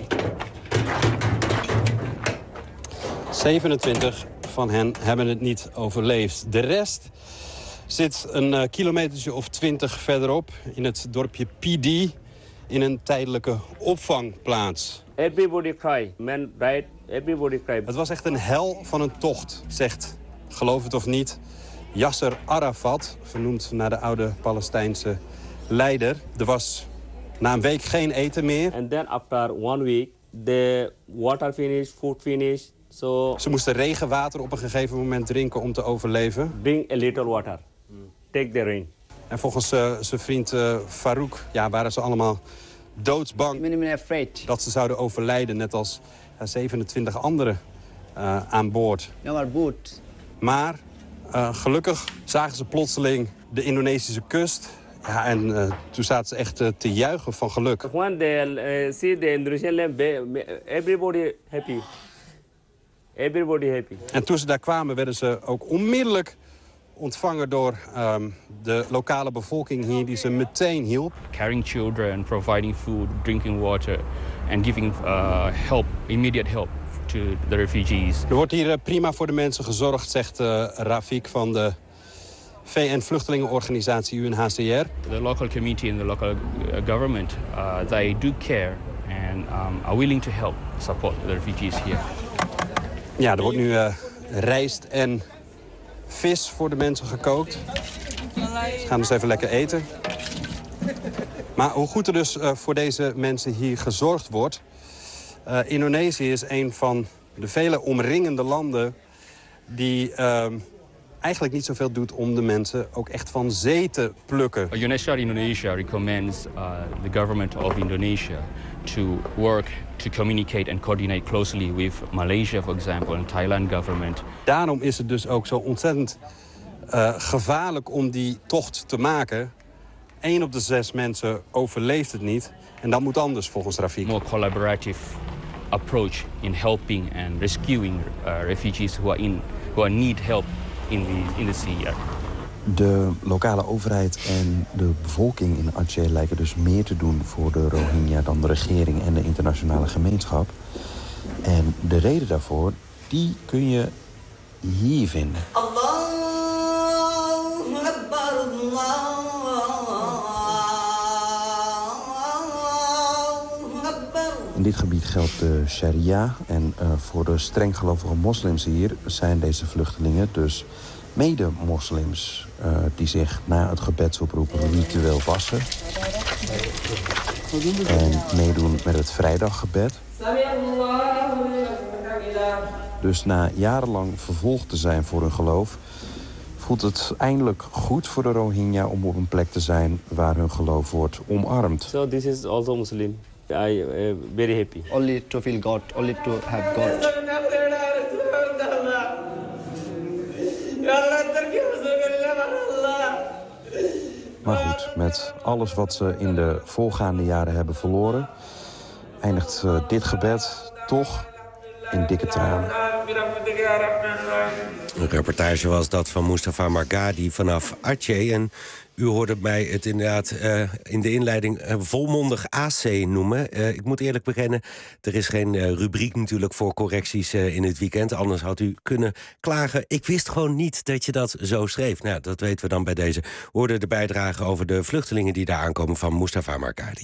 27 van hen hebben het niet overleefd. De rest zit een kilometertje of 20 verderop in het dorpje PD in een tijdelijke opvangplaats. Everybody cry. Man died, everybody cry. Het was echt een hel van een tocht, zegt, geloof het of niet, Yasser Arafat, vernoemd naar de oude Palestijnse leider. Er was na een week geen eten meer. And then after 1 week, the water finished, food finished. So ze moesten regenwater op een gegeven moment drinken om te overleven. Drink a little water. Take the rain. En volgens zijn vriend Farouk waren ze allemaal doodsbang dat ze zouden overlijden, net als 27 anderen aan boord. Our boat Maar gelukkig zagen ze plotseling de Indonesische kust. Ja, en toen zaten ze echt te juichen van geluk. When they see the Indonesian land, everybody happy. Everybody happy. En toen ze daar kwamen werden ze ook onmiddellijk ontvangen door de lokale bevolking hier die ze meteen hielp. Carrying children, providing food, drinking water and giving help, immediate help to the refugees. Er wordt hier prima voor de mensen gezorgd, zegt Rafik van de VN-vluchtelingenorganisatie UNHCR. The local community and the local government, they do care and are willing to help support the refugees here. Ja, er wordt nu rijst en vis voor de mensen gekookt. Ze gaan dus even lekker eten. Maar hoe goed er dus voor deze mensen hier gezorgd wordt. Indonesië is een van de vele omringende landen die eigenlijk niet zoveel doet om de mensen ook echt van zee te plukken. UNHCR Indonesia recommends the government of Indonesia to work to communicate and coordinate closely with Malaysia, for example, and Thailand government. Daarom is het dus ook zo ontzettend gevaarlijk om die tocht te maken. 1 op de 6 mensen overleeft het niet. En dat moet anders volgens Rafik. More collaborative approach in helping and rescuing refugees who need help in the sea. De lokale overheid en de bevolking in Aceh lijken dus meer te doen voor de Rohingya dan de regering en de internationale gemeenschap. En de reden daarvoor, die kun je hier vinden. In dit gebied geldt de sharia en voor de strenggelovige moslims hier zijn deze vluchtelingen dus mede-moslims die zich na het gebedsoproepen ritueel wassen en meedoen met het vrijdaggebed. Dus na jarenlang vervolgd te zijn voor hun geloof, voelt het eindelijk goed voor de Rohingya om op een plek te zijn waar hun geloof wordt omarmd. So this is also Muslim. I very happy. Only to feel God, only to have God. Maar goed, met alles wat ze in de voorgaande jaren hebben verloren, eindigt dit gebed toch in dikke tranen. Een reportage was dat van Mustafa Margadi vanaf Aceh. En u hoorde mij het inderdaad in de inleiding volmondig AC noemen. Ik moet eerlijk bekennen, er is geen rubriek natuurlijk voor correcties in het weekend. Anders had u kunnen klagen. Ik wist gewoon niet dat je dat zo schreef. Nou, dat weten we dan bij deze. We hoorden de bijdrage over de vluchtelingen die daar aankomen van Mustafa Margadi.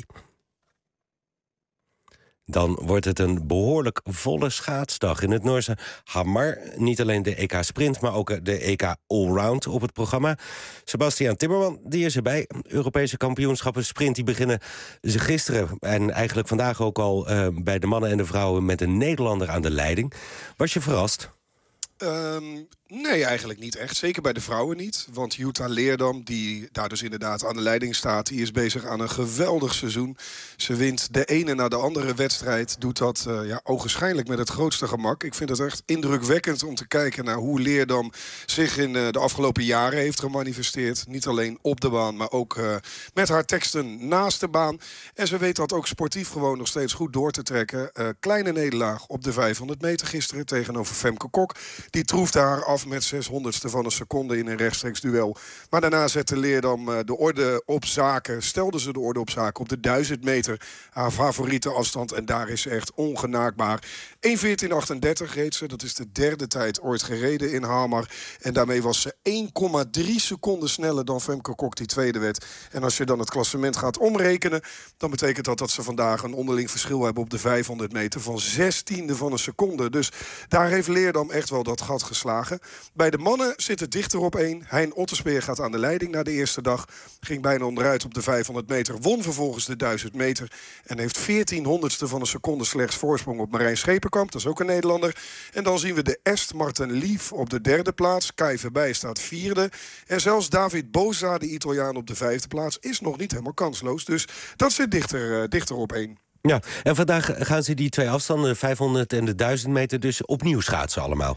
Dan wordt het een behoorlijk volle schaatsdag in het Noorse Hamar. Niet alleen de EK Sprint, maar ook de EK Allround op het programma. Sebastian Timmerman, die is erbij. Europese kampioenschappen sprint die beginnen ze gisteren. En eigenlijk vandaag ook al bij de mannen en de vrouwen met een Nederlander aan de leiding. Was je verrast? Nee, eigenlijk niet echt. Zeker bij de vrouwen niet. Want Jutta Leerdam, die daar dus inderdaad aan de leiding staat, die is bezig aan een geweldig seizoen. Ze wint de ene na de andere wedstrijd. Doet dat ogenschijnlijk met het grootste gemak. Ik vind het echt indrukwekkend om te kijken naar hoe Leerdam zich in de afgelopen jaren heeft gemanifesteerd. Niet alleen op de baan, maar ook met haar teksten naast de baan. En ze weet dat ook sportief gewoon nog steeds goed door te trekken. Kleine nederlaag op de 500 meter gisteren tegenover Femke Kok. Die troefde haar af met 600ste van een seconde in een rechtstreeks duel. Maar daarna zette Leerdam de orde op zaken. Stelde ze de orde op zaken op de 1000 meter. Haar favoriete afstand. En daar is ze echt ongenaakbaar. 1:14:38 reed ze. Dat is de derde tijd ooit gereden in Hamar. En daarmee was ze 1,3 seconden sneller dan Femke Kok die tweede werd. En als je dan het klassement gaat omrekenen, dan betekent dat ze vandaag een onderling verschil hebben op de 500 meter van 16e van een seconde. Dus daar heeft Leerdam echt wel dat gat geslagen. Bij de mannen zit het dichter op 1. Hein Otterspeer gaat aan de leiding na de eerste dag. Ging bijna onderuit op de 500 meter. Won vervolgens de 1000 meter. En heeft 1400ste van een seconde slechts voorsprong op Marijn Schepenkamp. Dat is ook een Nederlander. En dan zien we de Est Marten Lief op de derde plaats. Kai Verbij staat vierde. En zelfs David Boza, de Italiaan, op de 5e plaats, is nog niet helemaal kansloos. Dus dat zit dichter op 1. Ja, en vandaag gaan ze die twee afstanden, de 500 en de 1000 meter, dus opnieuw schaatsen allemaal.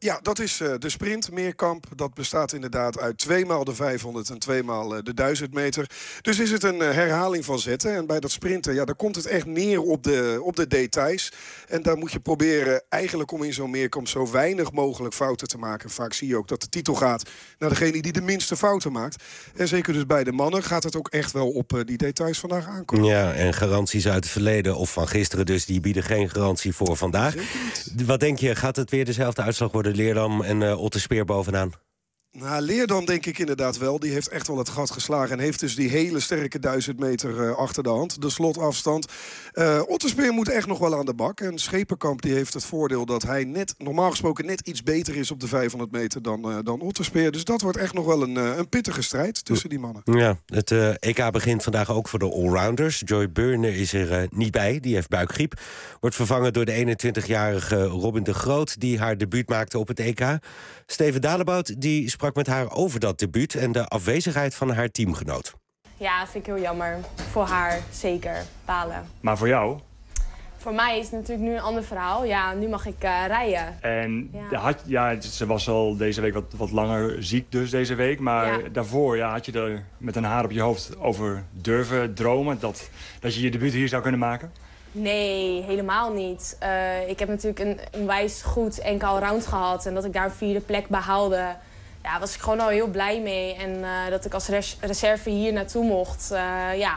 Ja, dat is de sprint, meerkamp. Dat bestaat inderdaad uit 2 maal de 500 en 2 maal de 1000 meter. Dus is het een herhaling van zetten. En bij dat sprinten, daar komt het echt neer op de details. En daar moet je proberen eigenlijk om in zo'n meerkamp zo weinig mogelijk fouten te maken. Vaak zie je ook dat de titel gaat naar degene die de minste fouten maakt. En zeker dus bij de mannen gaat het ook echt wel op die details vandaag aankomen. Ja, en garanties uit het verleden of van gisteren dus, die bieden geen garantie voor vandaag. Wat denk je, gaat het weer dezelfde uitslag worden? Leerdam en Otterspeer bovenaan? Nou, Leerdam denk ik inderdaad wel. Die heeft echt wel het gat geslagen. En heeft dus die hele sterke 1000 meter achter de hand. De slotafstand. Otterspeer moet echt nog wel aan de bak. En Schepenkamp die heeft het voordeel dat hij normaal gesproken net iets beter is op de 500 meter dan Otterspeer. Dus dat wordt echt nog wel een pittige strijd tussen die mannen. Ja, het EK begint vandaag ook voor de allrounders. Joy Beuhner is er niet bij. Die heeft buikgriep. Wordt vervangen door de 21-jarige Robin de Groot, die haar debuut maakte op het EK. Steven Dalebout die sprak met haar over dat debuut en de afwezigheid van haar teamgenoot. Ja, dat vind ik heel jammer. Voor haar zeker, balen. Maar voor jou? Voor mij is het natuurlijk nu een ander verhaal. Ja, nu mag ik rijden. En ze was al deze week wat langer ziek dus deze week. Maar daarvoor had je er met een haar op je hoofd over durven dromen dat je je debuut hier zou kunnen maken? Nee, helemaal niet. Ik heb natuurlijk een onwijs goed NK Allround gehad. En dat ik daar een 4e plek behaalde, was ik gewoon al heel blij mee. En dat ik als reserve hier naartoe mocht, Ja,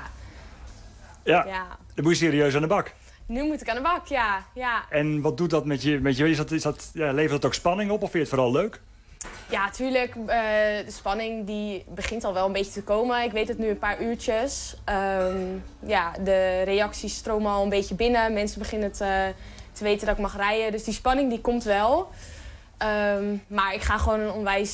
dan moet je serieus aan de bak. Nu moet ik aan de bak, ja. En wat doet dat met je? Levert dat ook spanning op of vind je het vooral leuk? Ja, tuurlijk. De spanning die begint al wel een beetje te komen. Ik weet het nu een paar uurtjes. De reacties stromen al een beetje binnen. Mensen beginnen te weten dat ik mag rijden. Dus die spanning die komt wel. Maar ik ga gewoon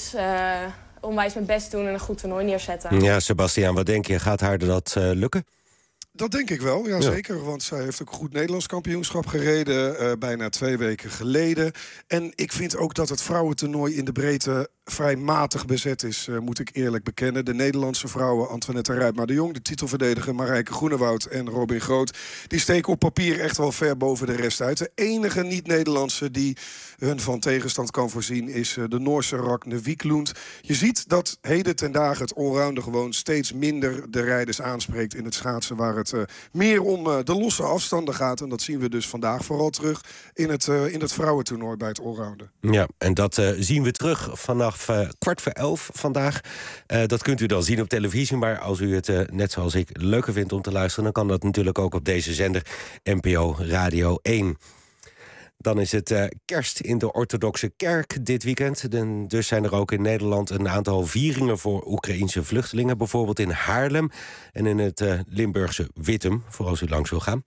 onwijs mijn best doen en een goed toernooi neerzetten. Ja, Sebastiaan, wat denk je? Gaat haar dat lukken? Dat denk ik wel, ja, zeker. Want zij heeft ook een goed Nederlands kampioenschap gereden. Bijna 2 weken geleden. En ik vind ook dat het vrouwentoernooi in de breedte vrij matig bezet is, moet ik eerlijk bekennen. De Nederlandse vrouwen, Antoinette Ruijpma de Jong, de titelverdediger Marijke Groenewoud en Robin Groot, die steken op papier echt wel ver boven de rest uit. De enige niet-Nederlandse die hun van tegenstand kan voorzien is de Noorse Ragne Wiklund. Je ziet dat heden ten dagen het allrounder gewoon steeds minder de rijders aanspreekt in het schaatsen, waar het meer om de losse afstanden gaat. En dat zien we dus vandaag vooral terug in het vrouwentoernooi bij het allrounder. Ja, en dat zien we terug vanaf 11:15 vandaag. Dat kunt u dan zien op televisie, maar als u het net zoals ik leuker vindt om te luisteren, dan kan dat natuurlijk ook op deze zender NPO Radio 1. Dan is het kerst in de orthodoxe kerk dit weekend. Dus zijn er ook in Nederland een aantal vieringen voor Oekraïense vluchtelingen. Bijvoorbeeld in Haarlem en in het Limburgse Wittem, voor als u langs wil gaan.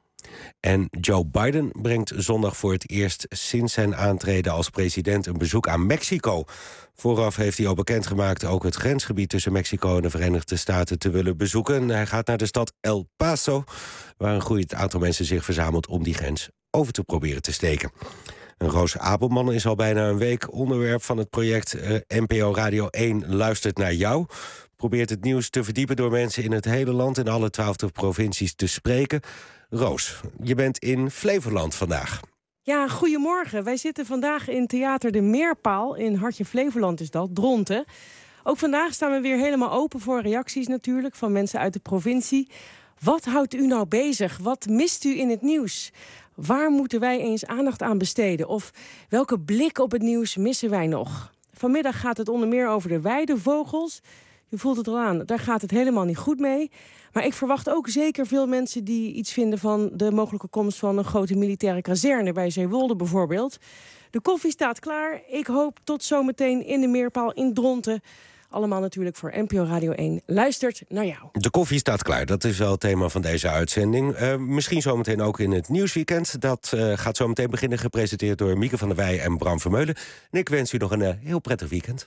En Joe Biden brengt zondag voor het eerst sinds zijn aantreden als president een bezoek aan Mexico. Vooraf heeft hij al bekendgemaakt ook het grensgebied tussen Mexico en de Verenigde Staten te willen bezoeken. Hij gaat naar de stad El Paso, waar een groeiend aantal mensen zich verzamelt om die grens over te proberen te steken. En Roos Abelman is al bijna een week onderwerp van het project NPO Radio 1 Luistert naar jou. Probeert het nieuws te verdiepen door mensen in het hele land in alle 12 provincies te spreken. Roos, je bent in Flevoland vandaag. Ja, goedemorgen. Wij zitten vandaag in Theater de Meerpaal. In Hartje Flevoland is dat, Dronten. Ook vandaag staan we weer helemaal open voor reacties natuurlijk van mensen uit de provincie. Wat houdt u nou bezig? Wat mist u in het nieuws? Waar moeten wij eens aandacht aan besteden? Of welke blik op het nieuws missen wij nog? Vanmiddag gaat het onder meer over de weidevogels. U voelt het al aan, daar gaat het helemaal niet goed mee. Maar ik verwacht ook zeker veel mensen die iets vinden van de mogelijke komst van een grote militaire kazerne bij Zeewolde bijvoorbeeld. De koffie staat klaar. Ik hoop tot zometeen in de Meerpaal in Dronten. Allemaal natuurlijk voor NPO Radio 1. Luistert naar jou. De koffie staat klaar, dat is wel het thema van deze uitzending. Misschien zometeen ook in het nieuwsweekend. Dat gaat zometeen beginnen, gepresenteerd door Mieke van der Wij en Bram Vermeulen. En ik wens u nog een heel prettig weekend.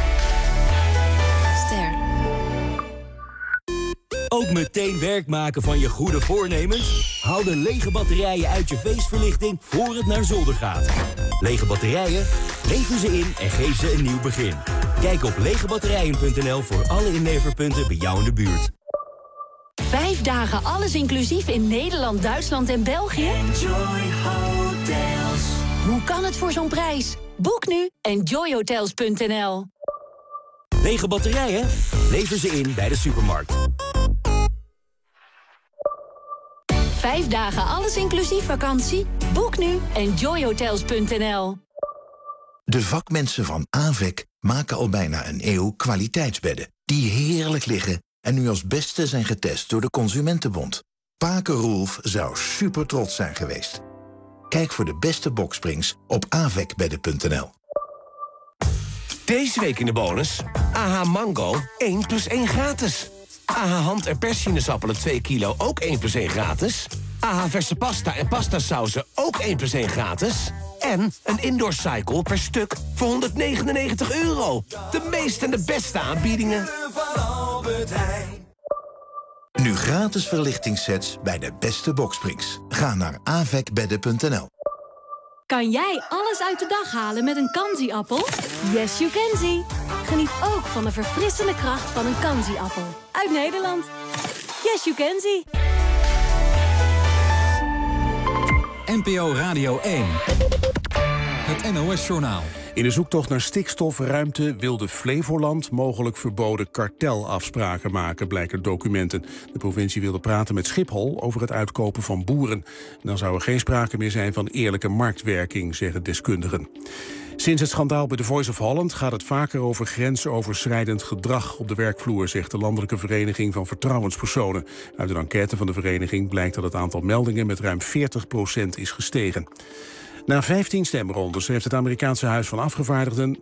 Ook meteen werk maken van je goede voornemens? Haal de lege batterijen uit je feestverlichting voor het naar zolder gaat. Lege batterijen? Lever ze in en geef ze een nieuw begin. Kijk op legebatterijen.nl voor alle inleverpunten bij jou in de buurt. 5 dagen alles inclusief in Nederland, Duitsland en België? Enjoy Hotels. Hoe kan het voor zo'n prijs? Boek nu enjoyhotels.nl. Lege batterijen? Lever ze in bij de supermarkt. 5 dagen alles inclusief vakantie? Boek nu enjoyhotels.nl. De vakmensen van AVEC maken al bijna een eeuw kwaliteitsbedden die heerlijk liggen en nu als beste zijn getest door de Consumentenbond. Paken Roelf zou super trots zijn geweest. Kijk voor de beste boksprings op avecbedden.nl. Deze week in de bonus. AH Mango 1 + 1 gratis. AH hand- en perssinezappelen 2 kilo ook 1 + 1 gratis. AH verse pasta en pastasauzen ook 1 + 1 gratis. En een indoor cycle per stuk voor €199. De meeste en de beste aanbiedingen. Nu gratis verlichtingssets bij de beste boksprings. Ga naar avecbedden.nl. Kan jij alles uit de dag halen met een Kanzi-appel? Yes, you can see. Geniet ook van de verfrissende kracht van een Kanzi-appel. Uit Nederland. Yes, you can see. NPO Radio 1. Het NOS-journaal. In de zoektocht naar stikstofruimte wilde Flevoland mogelijk verboden kartelafspraken maken, blijken documenten. De provincie wilde praten met Schiphol over het uitkopen van boeren. Dan zou er geen sprake meer zijn van eerlijke marktwerking, zeggen deskundigen. Sinds het schandaal bij The Voice of Holland gaat het vaker over grensoverschrijdend gedrag op de werkvloer, zegt de Landelijke Vereniging van Vertrouwenspersonen. Uit een enquête van de vereniging blijkt dat het aantal meldingen met ruim 40% is gestegen. Na 15 stemrondes heeft het Amerikaanse Huis van Afgevaardigden